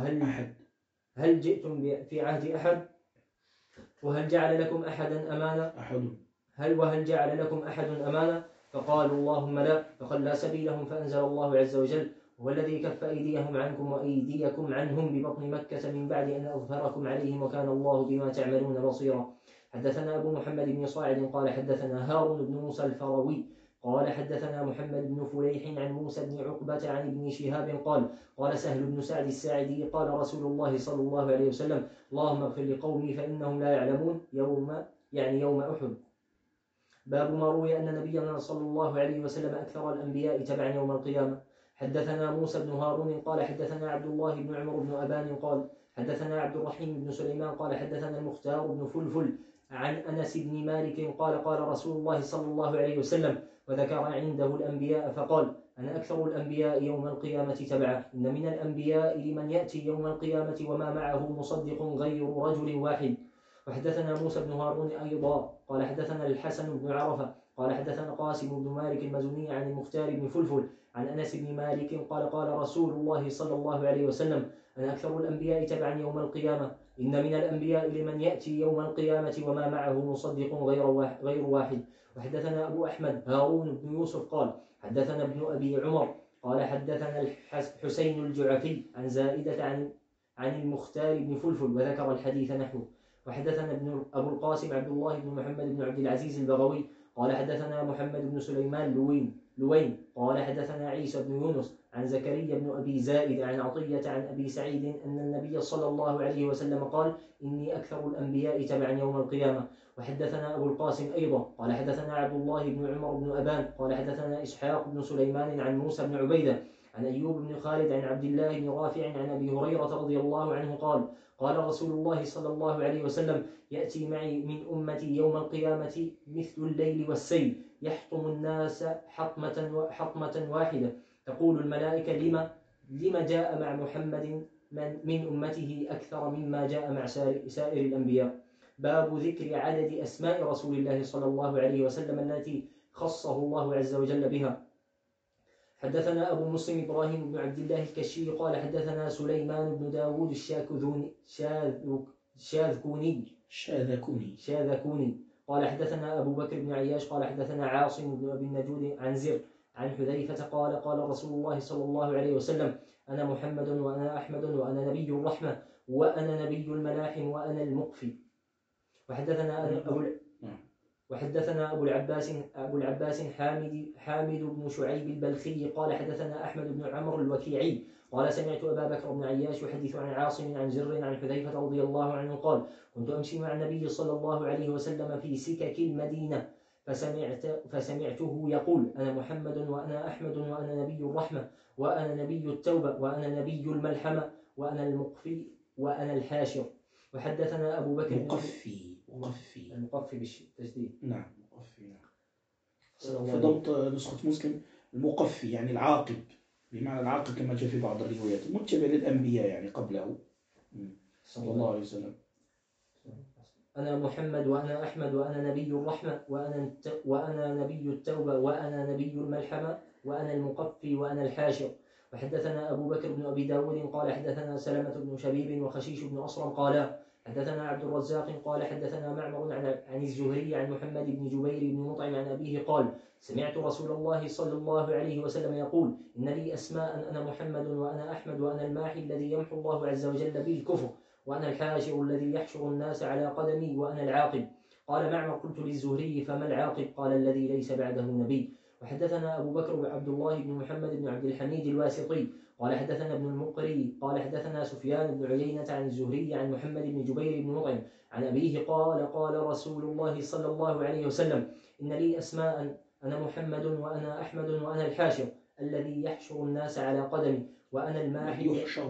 هل جئتم في عهد أحد وهل جعل لكم أحدا أمانا وهل جعل لكم أحد أمانا؟ فقالوا: اللهم لا. فخلى سبيلهم فأنزل الله عز وجل: هو الذي كف أيديهم عنكم وأيديكم عنهم ببطن مكة من بعد أن أظفركم عليهم وكان الله بما تعملون بصيرا. حدثنا أبو محمد بن صاعد قال حدثنا هارون بن موسى الفروي قال حدثنا محمد بن فليح عن موسى بن عقبة عن ابن شهاب قال سهل بن سعد الساعدي قال رسول الله صلى الله عليه وسلم: اللهم اغفر لقومي فإنهم لا يعلمون. يوم أحد. باب ما روي أن نبينا صلى الله عليه وسلم أكثر الأنبياء تبعا يوم القيامة. حدثنا موسى بن هارون قال حدثنا عبد الله بن عمر بن أبان قال حدثنا عبد الرحيم بن سليمان قال حدثنا المختار بن فلفل عن أنس بن مالك قال رسول الله صلى الله عليه وسلم: وذكر عنده الأنبياء فقال: أنا أكثر الأنبياء يوم القيامة تبعا، إن من الأنبياء لمن يأتي يوم القيامة وما معه مصدق غير رجل واحد. وحدثنا موسى بن هارون أيضا قال حدثنا الحسن بن عرفة قال حدثنا قاسم بن مالك المزني عن المختار بن فلفل عن أنس بن مالك قال رسول الله صلى الله عليه وسلم: أنا أكثر الأنبياء تبعا يوم القيامة، إن من الأنبياء لمن يأتي يوم القيامة وما معه مصدق غير واحد. وحدثنا أبو أحمد هارون بن يوسف قال حدثنا ابن أبي عمر قال حدثنا الحسين الجعفي عن زائدة عن المختار بن فلفل وذكر الحديث نحوه. وحدثنا أبو القاسم عبد الله بن محمد بن عبد العزيز البغوي قال حدثنا محمد بن سليمان لوين قال حدثنا عيسى بن يونس عن زكريا بن أبي زائد عن عطية عن أبي سعيد أن النبي صلى الله عليه وسلم قال إني أكثر الأنبياء تبعا يوم القيامة. وحدثنا أبو القاسم أيضا قال حدثنا عبد الله بن عمر بن أبان قال حدثنا إسحاق بن سليمان عن موسى بن عبيدة عن أيوب بن خالد عن عبد الله بن رافع عن أبي هريرة رضي الله عنه قال قال رسول الله صلى الله عليه وسلم يأتي معي من أمتي يوم القيامة مثل الليل والسيل يحطم الناس حطمة واحدة تقول الملائكة لما جاء مع محمد من أمته أكثر مما جاء مع سائر الأنبياء. باب ذكر عدد أسماء رسول الله صلى الله عليه وسلم التي خصه الله عز وجل بها. حدثنا أبو مسلم إبراهيم بن عبد الله الكشي قال حدثنا سليمان بن داود الشاذكوني قال حدثنا أبو بكر بن عياش قال حدثنا عاصم بن أبي النجود عن زر عن حذيفة قال قال رسول الله صلى الله عليه وسلم أنا محمد وأنا أحمد وأنا نبي الرحمة وأنا نبي الملاحم وأنا المقفي. وحدثنا أبو العباس حامد بن شعيب البلخي قال حدثنا أحمد بن عمرو الوكيعي قال سمعت أبا بكر بن عياش يحدث عن عاصم عن زر عن حذيفة رضي الله عنه قال كنت أمشي مع النبي صلى الله عليه وسلم في سكك المدينة فسمعته يقول أنا محمد وأنا أحمد وأنا نبي الرحمة وأنا نبي التوبة وأنا نبي الملحمة وأنا المقفي وأنا الحاشر. وحدثنا أبو بكر المقفي بالتشديد. نعم مقفي. فضلت نسخة مسلم المقفي يعني العاقب بمعنى العاقب كما جاء في بعض الروايات المتبع للأنبياء يعني قبله صلى الله عليه وسلم. أنا محمد وأنا أحمد وأنا نبي الرحمة وأنا نبي التوبة وأنا نبي الملحمة وأنا المقفي وأنا الحاشر. وحدثنا أبو بكر بن أبي داود قال حدثنا سلمة بن شبيب وخشيش بن أصرم قال حدثنا عبد الرزاق قال حدثنا معمر عن الزهري عن محمد بن جبير بن مطعم عن أبيه قال سمعت رسول الله صلى الله عليه وسلم يقول إن لي أسماء أنا محمد وأنا أحمد وأنا الماحي الذي يمحو الله عز وجل به الكفر وأنا الحاشر الذي يحشر الناس على قدمي وأنا العاقب. قال معمر قلت للزهري فما العاقب قال الذي ليس بعده نبي. وحدثنا أبو بكر عبد الله بن محمد بن عبد الحميد الواسطي قال حدثنا ابن المقري قال حدثنا سفيان بن عيينة عن الزهري عن محمد بن جبير بن مطعم عن أبيه قال قال رسول الله صلى الله عليه وسلم إن لي أسماء أنا محمد وأنا أحمد وأنا الحاشر الذي يحشر الناس على قدمي وأنا الماحي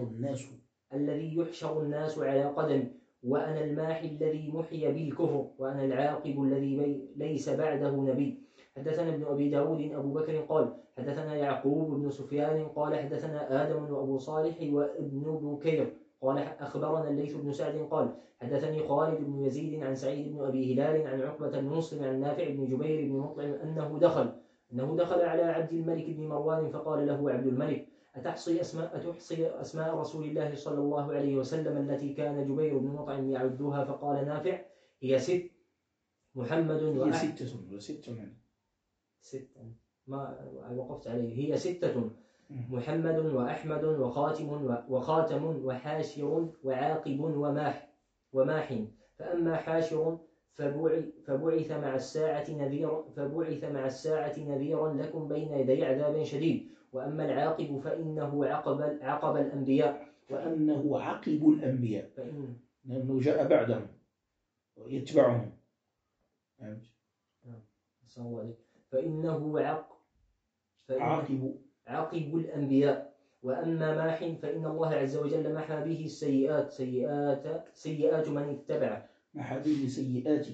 الذي يحشر الناس على قدمي وأنا الماحي الذي محي بالكفر وأنا العاقب الذي ليس بعده نبي. حدثنا ابن أبي داود أبو بكر قال حدثنا يعقوب بن سفيان قال حدثنا آدم وأبو صالح وابن بكير قال أخبرنا الليث بن سعد قال حدثني خالد بن يزيد عن سعيد بن أبي هلال عن عقبة بن مسلم عن نافع بن جبير بن مطعم أنه دخل على عبد الملك بن مروان فقال له عبد الملك أتحصي أسماء رسول الله صلى الله عليه وسلم التي كان جبير بن مطعم يعدها فقال نافع هي 6 محمد هي 6 ما وقفت عليه هي 6 محمد وأحمد وخاتم وحاشر وعاقب وماح فأما حاشر فبعث مع الساعة نذيرا لكم بين يدي عذاب شديد وأما العاقب فإنه عقب الأنبياء وأنه عقب الأنبياء لأنه جاء بعدهم يتبعهم فإنه عقب الأنبياء. وأما ماح فإن الله عز وجل محى به سيئات من اتبعه محى به سيئات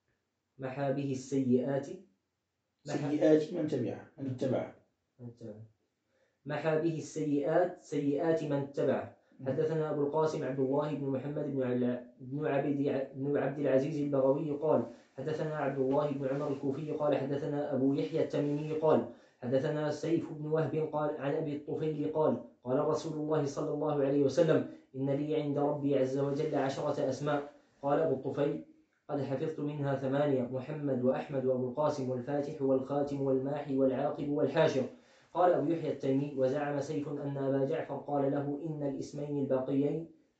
من اتبعه محى به سيئات من اتبعه. حدثنا أبو القاسم عبد الله بن محمد بن عبد العزيز البغوي قال حدثنا عبد الله بن عمر الكوفي قال حدثنا أبو يحيى التميمي قال حدثنا سيف بن وهب قال عن أبي الطفيل قال رسول الله صلى الله عليه وسلم إن لي عند ربي عز وجل 10 أسماء. قال أبو الطفيل قد حفظت منها 8 محمد وأحمد وأبو القاسم والفاتح والخاتم والماحي والعاقب والحاشر. قال أبو يحيى التيمي وزعم سيف أن أبا جعفر قال له إن الاسمين الباقيين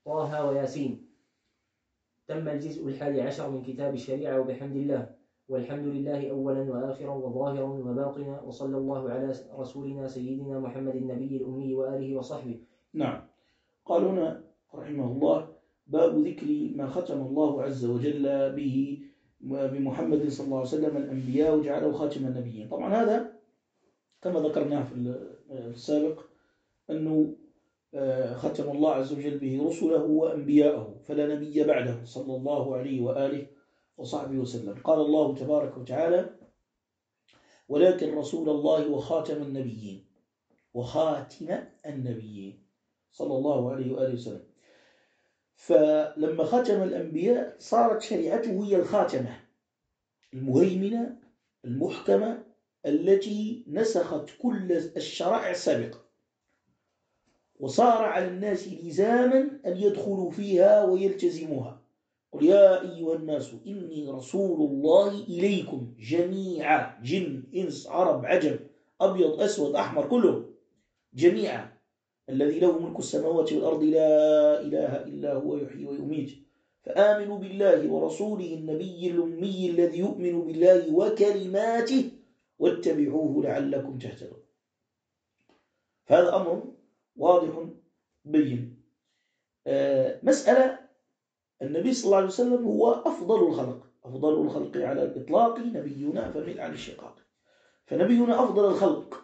طه وياسين. تم الجزء 11 من كتاب الشريعة وبحمد الله، والحمد لله أولا وآخرا وظاهرا وباطنا، وصلى الله على رسولنا سيدنا محمد النبي الأمي وآله وصحبه. نعم. قال هنا رحمه الله: باب ذكر ما ختم الله عز وجل به بمحمد صلى الله عليه وسلم الأنبياء وجعله خاتم النبيين. طبعا هذا كما ذكرنا في السابق أنه ختم الله عز وجل به رسله وأنبياءه، فلا نبي بعده صلى الله عليه وآله وصحبه وسلم. قال الله تبارك وتعالى: ولكن رسول الله وخاتم النبيين، وخاتم النبيين صلى الله عليه وآله وسلم. فلما ختم الأنبياء صارت شريعته هي الخاتمة المهيمنة المحكمة التي نسخت كل الشرائع السابقة، وصار على الناس لزاما أن يدخلوا فيها ويلتزموها. قل يا أيها الناس إني رسول الله إليكم جميعا، جن إنس عرب عجم أبيض أسود أحمر كله جميعا، الذي له ملك السماوات والأرض لا إله إلا هو يحيي ويميت، فآمنوا بالله ورسوله النبي الأمي الذي يؤمن بالله وكلماته واتبعوه لعلكم تهتدون. فهذا أمر واضح بين. مسألة: النبي صلى الله عليه وسلم هو أفضل الخلق، أفضل الخلق على الإطلاق نبينا فمن عن الشقاق، فنبينا أفضل الخلق،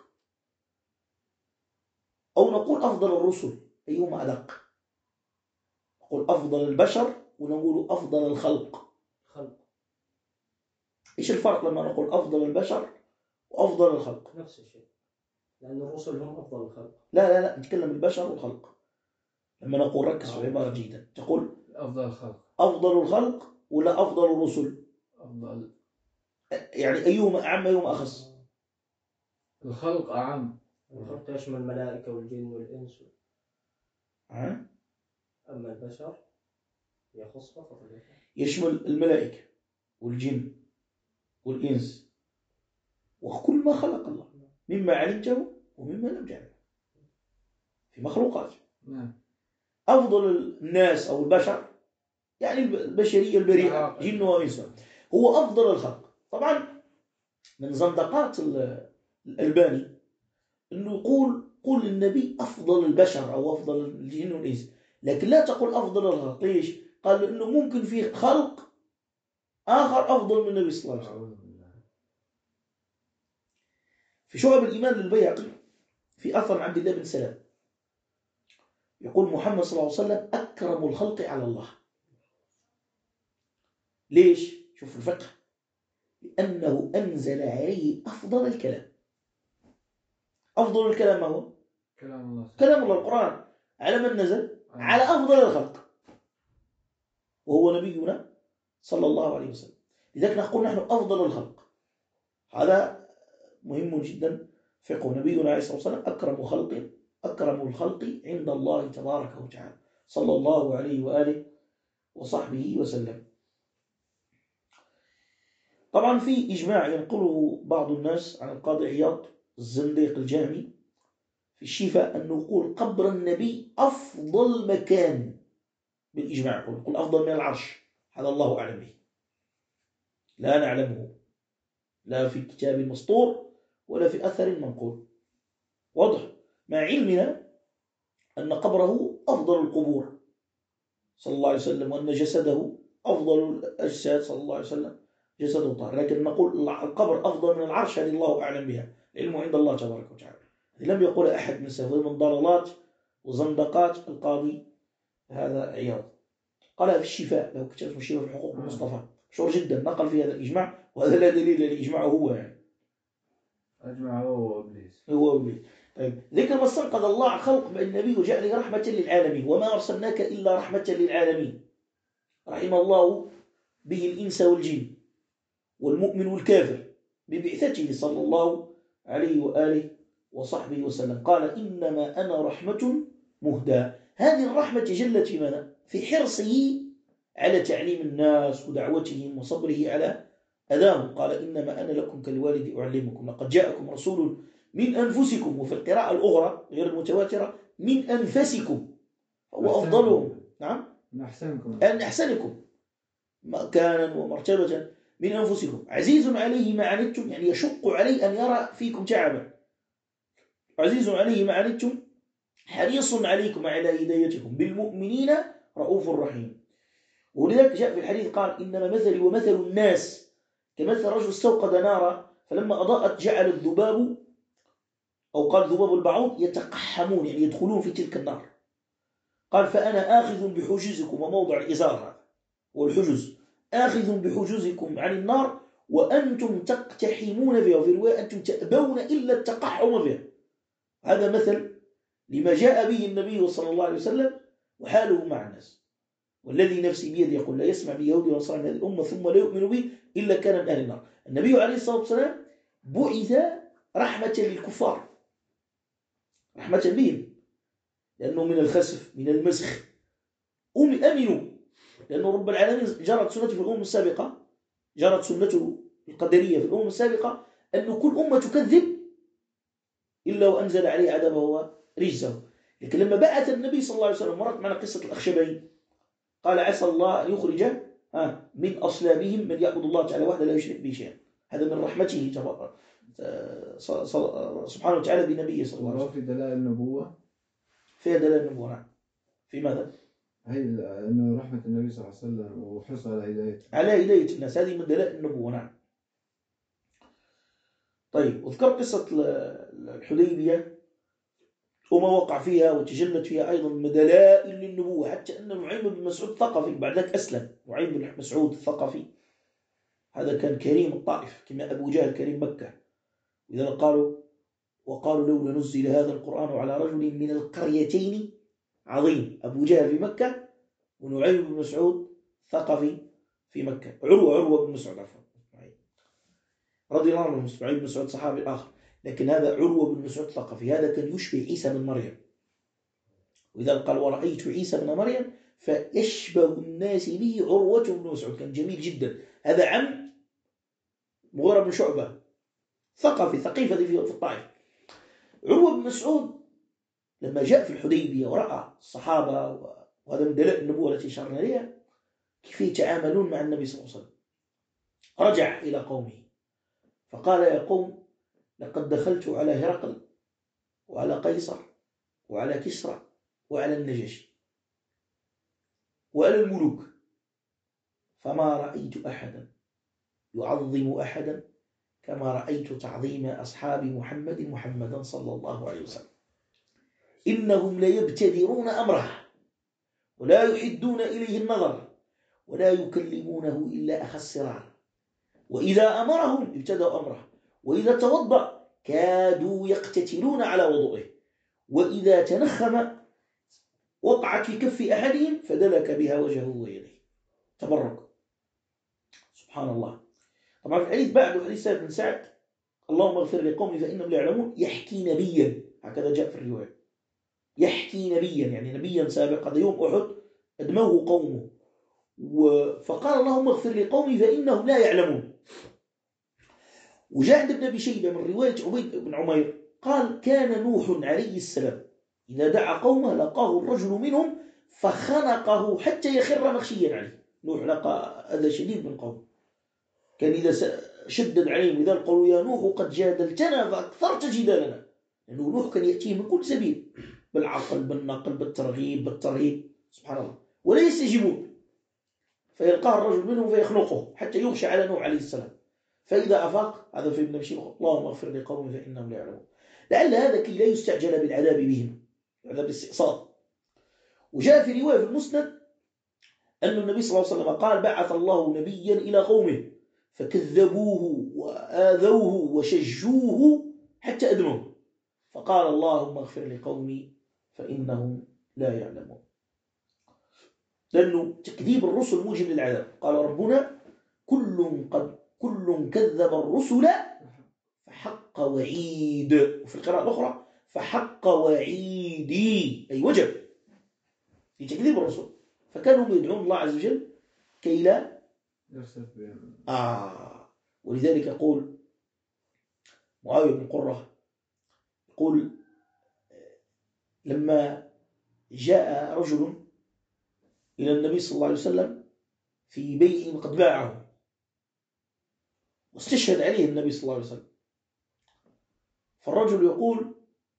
أو نقول أفضل الرسل، أيهما أدق؟ نقول أفضل البشر ونقول أفضل الخلق. إيش الفرق لما نقول أفضل البشر وأفضل الخلق؟ نفس الشيء، لأن الرسل هم أفضل الخلق. لا نتكلم البشر والخلق. لما نقول ركز في العبارة جيدا، تقول أفضل الخلق، أفضل الخلق ولا أفضل الرسل؟ أفضل، يعني أيهما أعم أيهما أخص؟ الخلق أعم. الخلق يشمل الملائكة والجن والإنس. أما البشر يخص فقط يشمل الملائكة والجن والإنس وكل ما خلق الله مما علمته ومما لم تعلم في مخلوقات. أفضل الناس أو البشر يعني البشرية البريئة جن وإنس هو أفضل الخلق. طبعا من زندقات الألباني أنه يقول قل النبي أفضل البشر أو أفضل الجن والإنس، لكن لا تقول أفضل الخلق. ليش؟ قال لأنه ممكن في خلق آخر أفضل من النبي صلى الله عليه وسلم. في شعب الإيمان للبيهقي في أثر عبد الله بن سلام يقول محمد صلى الله عليه وسلم أكرم الخلق على الله. ليش؟ شوف الفقه، لأنه أنزل عليه أفضل الكلام. أفضل الكلام ما هو؟ كلام الله. كلام الله القرآن. على من نزل؟ على أفضل الخلق وهو نبينا صلى الله عليه وسلم. لذلك نقول نحن أفضل الخلق. هذا مهم جدا فقه. نبينا عليه الصلاة والسلام أكرم الخلق عند الله تبارك وتعالى صلى الله عليه وآله وصحبه وسلم. طبعا في إجماع ينقله بعض الناس عن القاضي عياض الزنديق الجامي في الشفاء أنه يقول قبر النبي أفضل مكان بالإجماع، يقول أفضل من العرش. هذا الله أعلم به، لا نعلمه لا في كتاب مسطور ولا في أثر منقول. واضح مع علمنا أن قبره أفضل القبور صلى الله عليه وسلم، وأن جسده أفضل الأجساد صلى الله عليه وسلم جسده طاهر، لكن نقول القبر أفضل من العرش هذه الله أعلم بها، العلم عند الله تبارك وتعالى. لم يقول أحد من سلف، من ضلالات وزندقات القاضي هذا عياض. قالها في الشفاء، له كتاب اسمه الشفاء في حقوق المصطفى مشهور جدا، نقل في هذا الإجماع، وهذا لا دليل لإجماعه هو يعني أجمع هو وإبليس. طيب ذكر ما استنقذ الله خلق النبي وجعله رحمة للعالمين، وما أرسلناك إلا رحمة للعالمين. رحم الله به الإنس والجن والمؤمن والكافر ببعثته صلى الله عليه وآله وصحبه وسلم. قال إنما أنا رحمة مهدى. هذه الرحمة جلت في ماذا؟ في حرصه على تعليم الناس ودعوتهم وصبره على أذاهم. قال إنما أنا لكم كالوالد أعلمكم، لقد جاءكم رسول من أنفسكم، وفي القراءة الأخرى غير المتواترة من أنفسكم، هو أفضلهم. نعم من أحسنكم أن أحسنكم مكانا ومرتبة من أنفسكم عزيز عليه ما عنتم، يعني يشق عليه أن يرى فيكم تعبا. عزيز عليه ما عنتم حريص عليكم على هدايتكم بالمؤمنين رؤوف رحيم. ولذلك جاء في الحديث قال إنما مثلي ومثل الناس كمثل رجل استوقد نارا فلما أضاءت جعل الذباب، أو قال ذباب البعوض يتقحمون يعني يدخلون في تلك النار. قال فأنا آخذ بحجزكم، وموضع الإزار والحجز، آخذ بحجزكم عن النار وأنتم تقتحمون فيها، وفي رواية أنتم تأبون إلا التقحم فيها. هذا مثل لما جاء به النبي صلى الله عليه وسلم وحاله مع الناس. والذي نفسي بيده يقول لا يسمع بيهودي ونصراني من هذه الأمة ثم لا يؤمن به إلا كان من أهل النار. النبي عليه الصلاة والسلام بعث رحمة للكفار، رحمة بهم، لأنه من الخسف من المسخ أمنوا، لأنه رب العالمين جرت سنته في الأمم السابقة، جرت سنته القدرية في الأمم السابقة أن كل أمة تكذب إلا وأنزل عليه عذابه ورجزه. لكن لما بعث النبي صلى الله عليه وسلم، مرت معنا قصة الأخشبين، قال عسى الله أن يخرج من أصلابهم من يعبد الله تعالى وحده لا يشرك به شيئا. هذا من رحمته سبحانه وتعالى بنبيه صلى الله عليه وسلم. في دلائل النبوة، فيها دلائل النبوة. نعم. في ماذا؟ هي أنه رحمة النبي صلى الله عليه وسلم وحرص على هدايته، على هداية الناس، هذه من دلائل النبوة. نعم. طيب، وذكر قصة الحديبية وما وقع فيها وتجلت فيها أيضا من دلائل للنبوة، حتى أن نعيم بن مسعود الثقفي بعد ذلك أسلم. نعيم بن مسعود الثقفي هذا كان كريم الطائف كما أبو جهل كريم مكة. إذا وقالوا لولا نزل هذا القرآن على رجل من القريتين عظيم. أبو جهل في مكة، ونعيم بن مسعود ثقفي في مكة. عروة بن مسعود عفوا رضي الله عنه. نعيم بن مسعود صحابي آخر، لكن هذا عروة بن مسعود ثقفي، هذا كان يشبه عيسى بن مريم. وإذا قال ورأيت عيسى بن مريم فيشبه الناس به عروة بن مسعود، كان جميل جدا. هذا عم مغيرة بن شعبة ثقفي ثقيفة في الطائف. عروة بن مسعود لما جاء في الحديبية ورأى الصحابة، وهذا من دلائل النبوة التي أشرنا إليها، كيف يتعاملون مع النبي صلى الله عليه وسلم، رجع إلى قومه فقال يا قوم لقد دخلت على هرقل وعلى قيصر وعلى كسرى وعلى النجاشي وعلى الملوك، فما رأيت أحدا يعظم أحدا كما رأيت تعظيم أصحاب محمدا صلى الله عليه وسلم. إنهم ليبتدرون أمره ولا يحدون إليه النظر ولا يكلمونه إلا أخى السرار، وإذا أمرهم ابتدأوا أمره، وإذا توضأ كادوا يقتتلون على وضوئه، وإذا تنخم وقعت في كف أحدهم فدلك بها وجهه ويديه. تبرك. سبحان الله. طبعا في الحديث بعد حديث سعد بن سعد اللهم اغفر لقومي فإنهم لا يعلمون، يحكي نبيا، هكذا جاء في الرواية، يحكي نبيا يعني نبيا سابق. هذا يوم أحد أدموه قومه، فقال اللهم اغفر لقومي فإنهم لا يعلمون. وجاء عند ابن أبي شيبة من رواية عبيد بن عمير قال كان نوح عليه السلام إذا دعا قومه لقاه الرجل منهم فخنقه حتى يخر مغشيا عليه. نوح لقى أذى شديد من قوم، كان إذا شدد عليهم إذا قالوا يا نوح قد جادلتنا فأكثرت جدالنا، لأنه نوح كان يأتيه من كل سبيل، بالعقل بالنقل بالترغيب بالترهيب، سبحان الله، ولا يستجيبون، فيلقاه الرجل منهم فيخنقه حتى يغشى على نوح عليه السلام. فإذا أفاق هذا في ابن أبي اللهم اغفر لقومي فإنهم لا يعلمون، لعل هذا كي لا يستعجل بالعذاب بهم، عذاب الاستئصال. وجاء في رواية في المسند أن النبي صلى الله عليه وسلم قال بعث الله نبيا إلى قومه فكذبوه وآذوه وشجوه حتى أدموه، فقال اللهم اغفر لقومي فإنهم لا يعلمون. لأنه تكذيب الرسل موجب للعذاب. قال ربنا كل كذب الرسل فحق وعيد، وفي القراءة الأخرى فحق وعيدي، أي وجب في تكذيب الرسل. فكانوا يدعون الله عز وجل كي لا ولذلك يقول معاوية بن قرة يقول لما جاء رجل إلى النبي صلى الله عليه وسلم في بيع قد باعه، واستشهد عليه النبي صلى الله عليه وسلم. فالرجل يقول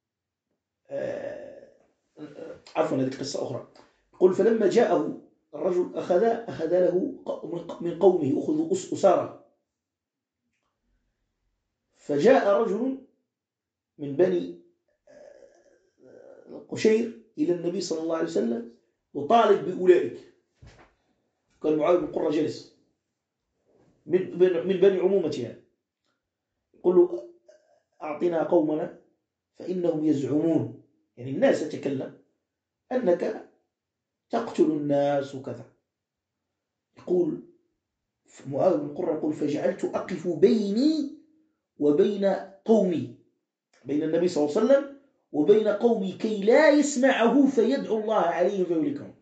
عفوا هذه قصة أخرى. يقول فلما جاءه الرجل أخذ له من قومه أخذوا أسارة. فجاء رجل من بني قشير إلى النبي صلى الله عليه وسلم وطالب بأولئك. كان معاوية بن قرة جالس من بني عمومتها. يقول له أعطنا قومنا فإنهم يزعمون، يعني الناس تتكلم أنك تقتل الناس وكذا. يقول معاوية بن قرة يقول فجعلت أقف بيني وبين قومي، بين النبي صلى الله عليه وسلم وبين قومي كي لا يسمعه فيدعو الله عليهم فيهلكهم.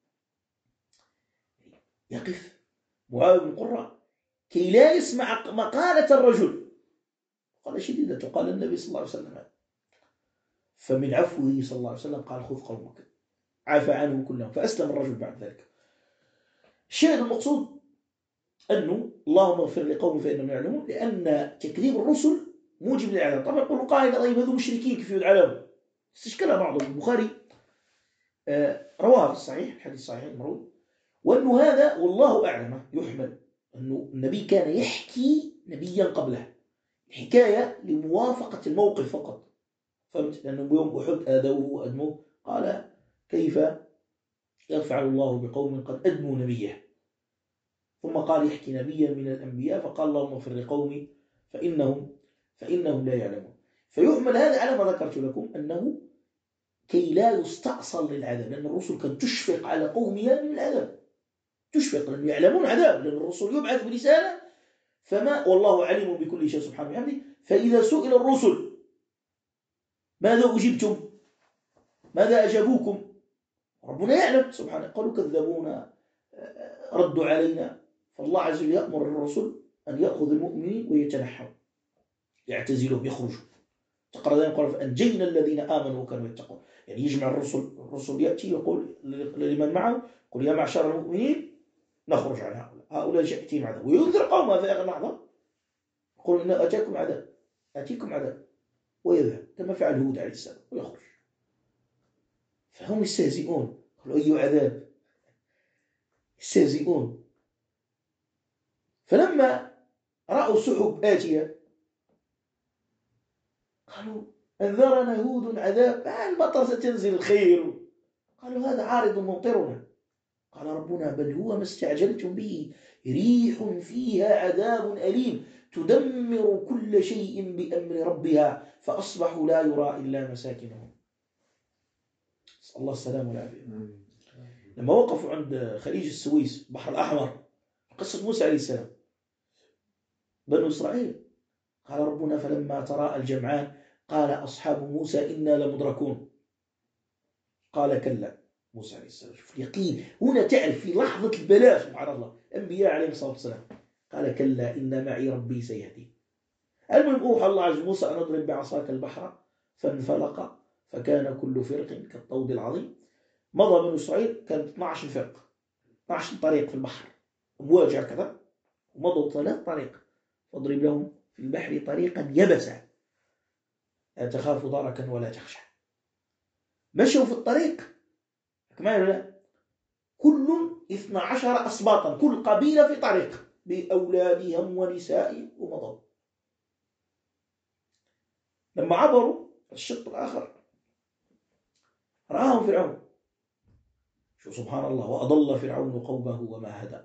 يقف معاوية بن قرة كي لا يسمع مقالة الرجل. قال شديدة، قال النبي صلى الله عليه وسلم. فمن عفوه صلى الله عليه وسلم قال خذ قومك، عفى عنه كلهم، فأسلم الرجل بعد ذلك. الشاهد المقصود أنه اللهم اغفر لقوم فإنهم يعلمون، لأن تكذيب الرسل موجب للعذاب. طبعا يقول قائل طيب هذو مشركين كيف يدعوا؟ استشكلها بعضهم. البخاري رواه في الصحيح، الحديث صحيح مروي، وأنه هذا والله أعلم يحمل أنه النبي كان يحكي نبيا قبله، حكاية لموافقة الموقف فقط. فهمت؟ لأنه بيوم أحد آذوه وأدموه، قال كيف يفعل الله بقوم قد أدموا نبيه؟ ثم قال يحكي نبيا من الأنبياء فقال اللهم اغفر لقومي فإنهم لا يعلمون. فيحمل هذا على ما ذكرت لكم، أنه كي لا يستأصل للعذاب، لأن الرسل كانت تشفق على قومها من العذاب، تشفق لأنه يعلمون عذاب، لأن الرسل يبعث برسالة فما والله عليم بكل شيء سبحانه وتعالى. فإذا سئل الرسل ماذا أجبتم؟ ماذا أجابوكم؟ ربنا يعلم سبحانه. قالوا كذبونا، ردوا علينا. فالله عز وجل يأمر الرسل أن يأخذ المؤمنين ويتنحوا، يعتزلهم، يخرجوا. تقرأ ذلك قال فأنجينا الذين آمنوا وكانوا يتقون. يعني يجمع الرسل يأتي يقول لمن معه قل يا معشر المؤمنين نخرج عن هؤلاء يأتيهم عذاب، وينذر قومه في آخر لحظة يقول إن أتيكم عذاب ويذهب، كما فعل هود عليه السلام ويخرج. فهم يستهزئون، قالوا أي عذاب، يستهزئون. فلما رأوا سحب آتية قالوا أنذرنا هود عذاب، المطر ستنزل الخير. قالوا هذا عارض ممطرنا. قال ربنا بل هو ما استعجلتم به ريح فيها عذاب أليم تدمر كل شيء بأمر ربها فأصبحوا لا يرى إلا مساكنهم. نسأل الله السلامة والعافية. لما وقفوا عند خليج السويس البحر الأحمر، قصة موسى عليه السلام، بنو إسرائيل، قال ربنا فلما تراءى الجمعان قال أصحاب موسى إنا لمدركون. قال كلا، موسى عليه السلام شوف اليقين هنا، تعرف في لحظة البلاء سبحان الله الأنبياء عليهم الصلاة والسلام، قال كلا إن معي ربي سيهدي. المهم أوحى الله عز موسى أن اضرب بعصاك البحر فانفلق فكان كل فرق كالطود العظيم. مضى بنو إسرائيل كانت 12 فرق، 12 طريق في البحر، أمواج هكذا، ومضوا 3 طريق. فاضرب لهم في البحر طريقا يبسا لا تخاف دركا ولا تخشى. مشوا في الطريق كمان كل 12 أسباطا، كل قبيلة في طريق بأولادهم ونسائهم، ومضوا. لما عبروا الشق الآخر رآهم فرعون، شو سبحان الله، وأضل فرعون قومه وما هدى.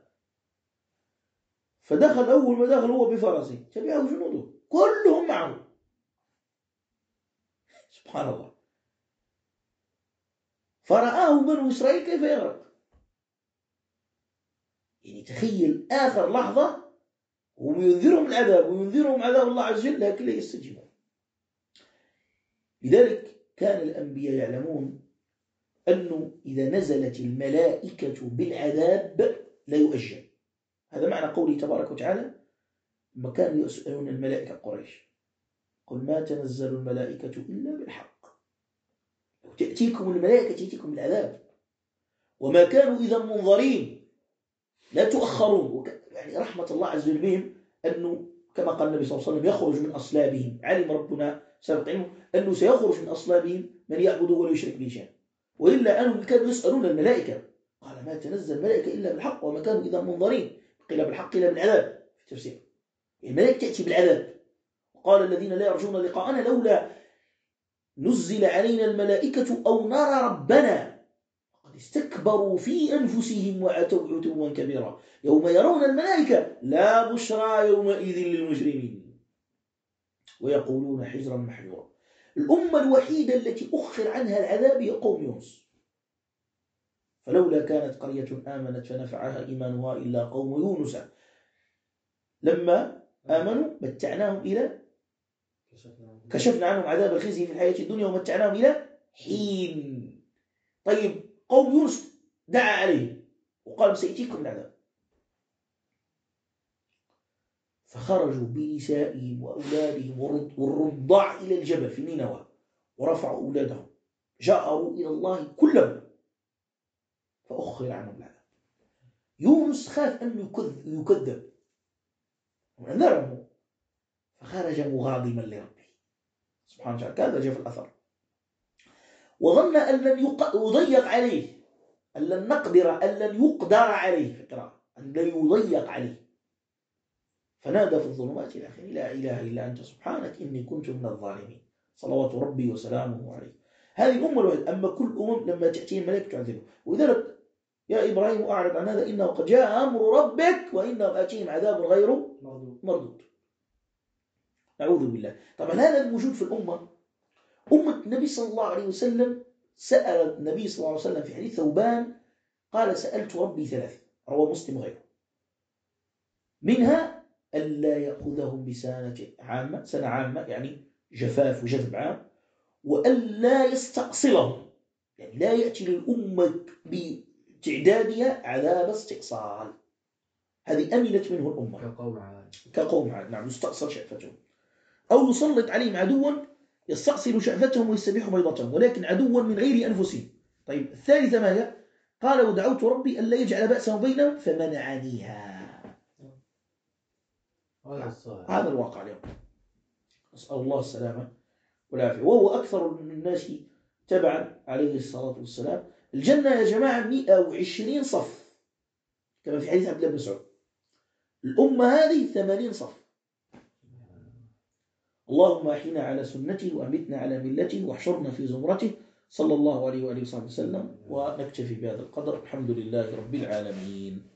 فدخل، أول ما دخل هو بفرسه تبعه جنوده كلهم معه، سبحان الله. فرآه بنو إسرائيل كيف يغرق. يعني تخيل آخر لحظة وينذرهم العذاب وينذرهم عذاب الله عز وجل، لكن لا يستجيبون. لذلك كان الأنبياء يعلمون أنه إذا نزلت الملائكة بالعذاب لا يؤجل. هذا معنى قوله تبارك وتعالى لما كانوا يسألون الملائكة قريش قل ما تنزل الملائكة إلا بالحق، لو تأتيكم الملائكة تأتيكم بالعذاب، وما كانوا إذا منظرين، لا تؤخرون. يعني رحمة الله عز وجل بهم أنه كما قال النبي صلى الله عليه وسلم يخرج من أصلابهم، علم ربنا سبق علمه أنه سيخرج من أصلابهم من يعبد ولا يشرك به شيئا، وإلا أنهم كانوا يسألون الملائكة، قال ما تنزل الملائكة إلا بالحق وما كانوا إذا منظرين، قيل بالحق إلا بالعذاب في التفسير. الملائكة تأتي بالعذاب. وقال الذين لا يرجون لقاءنا لولا نزل علينا الملائكة أو نرى ربنا قد استكبروا في أنفسهم وأتوا عتوا كبيرا يوم يرون الملائكة لا بشرى يومئذ للمجرمين ويقولون حجرا محجورا. الأمة الوحيدة التي أخر عنها العذاب هي قوم يونس. فلولا كانت قرية آمنت فنفعها إيمانها إلا قوم يونس لما آمنوا متعناهم إلى كشفنا عنهم عذاب الخزي في الحياة الدنيا ومتعناهم إلى حين. طيب قوم يونس دعا عليهم وقال سيأتيكم العذاب، فخرجوا بنسائهم وأولادهم والرضع إلى الجبل في نينوى ورفعوا أولادهم جاءوا إلى الله كلهم فأخر عنهم العذاب. يونس خاف أن يكذب وأنذرهم فخرج مغاضبا لربه سبحانه وتعالى. هذا جاء في الأثر. وظن أن لن يضيق عليه، أن لن نقدر، أن لن يقدر عليه في القراءة، أن لن يضيق عليه، فنادى في الظلمات إلى آخره لا إله إلا أنت سبحانك إني كنت من الظالمين صلوات ربي وسلامه عليه. هذه الأمة الوحيدة. أما كل أمم لما تأتي الملائكة تعذبه. ولذلك يا إبراهيم أعرض عن هذا إنه قد جاء أمر ربك وإنهم آتيهم عذاب غير مردود. أعوذ بالله. طبعا هذا الموجود في الأمة. أمة النبي صلى الله عليه وسلم سأل النبي صلى الله عليه وسلم في حديث ثوبان قال سألت ربي ثلاث، رواه مسلم وغيره، منها ألا يأخذهم بسنة عامة يعني جفاف وجذب عام، وألا يستأصلهم يعني لا يأتي للأمة بتعدادها عذاب استئصال. هذه أمنت منه الأمة كقوم عاد. نعم يستأصل شأفتهم أو يسلط عليهم عدوا يستأصل شأفتهم ويستبيح بيضتهم ولكن عدوا من غير أنفسهم. طيب الثالثة ما هي؟ قال ودعوت ربي ألا يجعل بأسهم بينهم فمنعنيها. هذا الواقع اليوم، نسأل الله السلامة والعافية. وهو أكثر الناس تبعا عليه الصلاة والسلام. الجنة يا جماعة 120 صف كما في حديث عبد الله بن مسعود. الأمة هذه 80 صف. اللهم أحينا على سنته وأمتنا على ملته واحشرنا في زمرته صلى الله عليه وآله وصحبه وسلم. ونكتفي بهذا القدر. الحمد لله رب العالمين.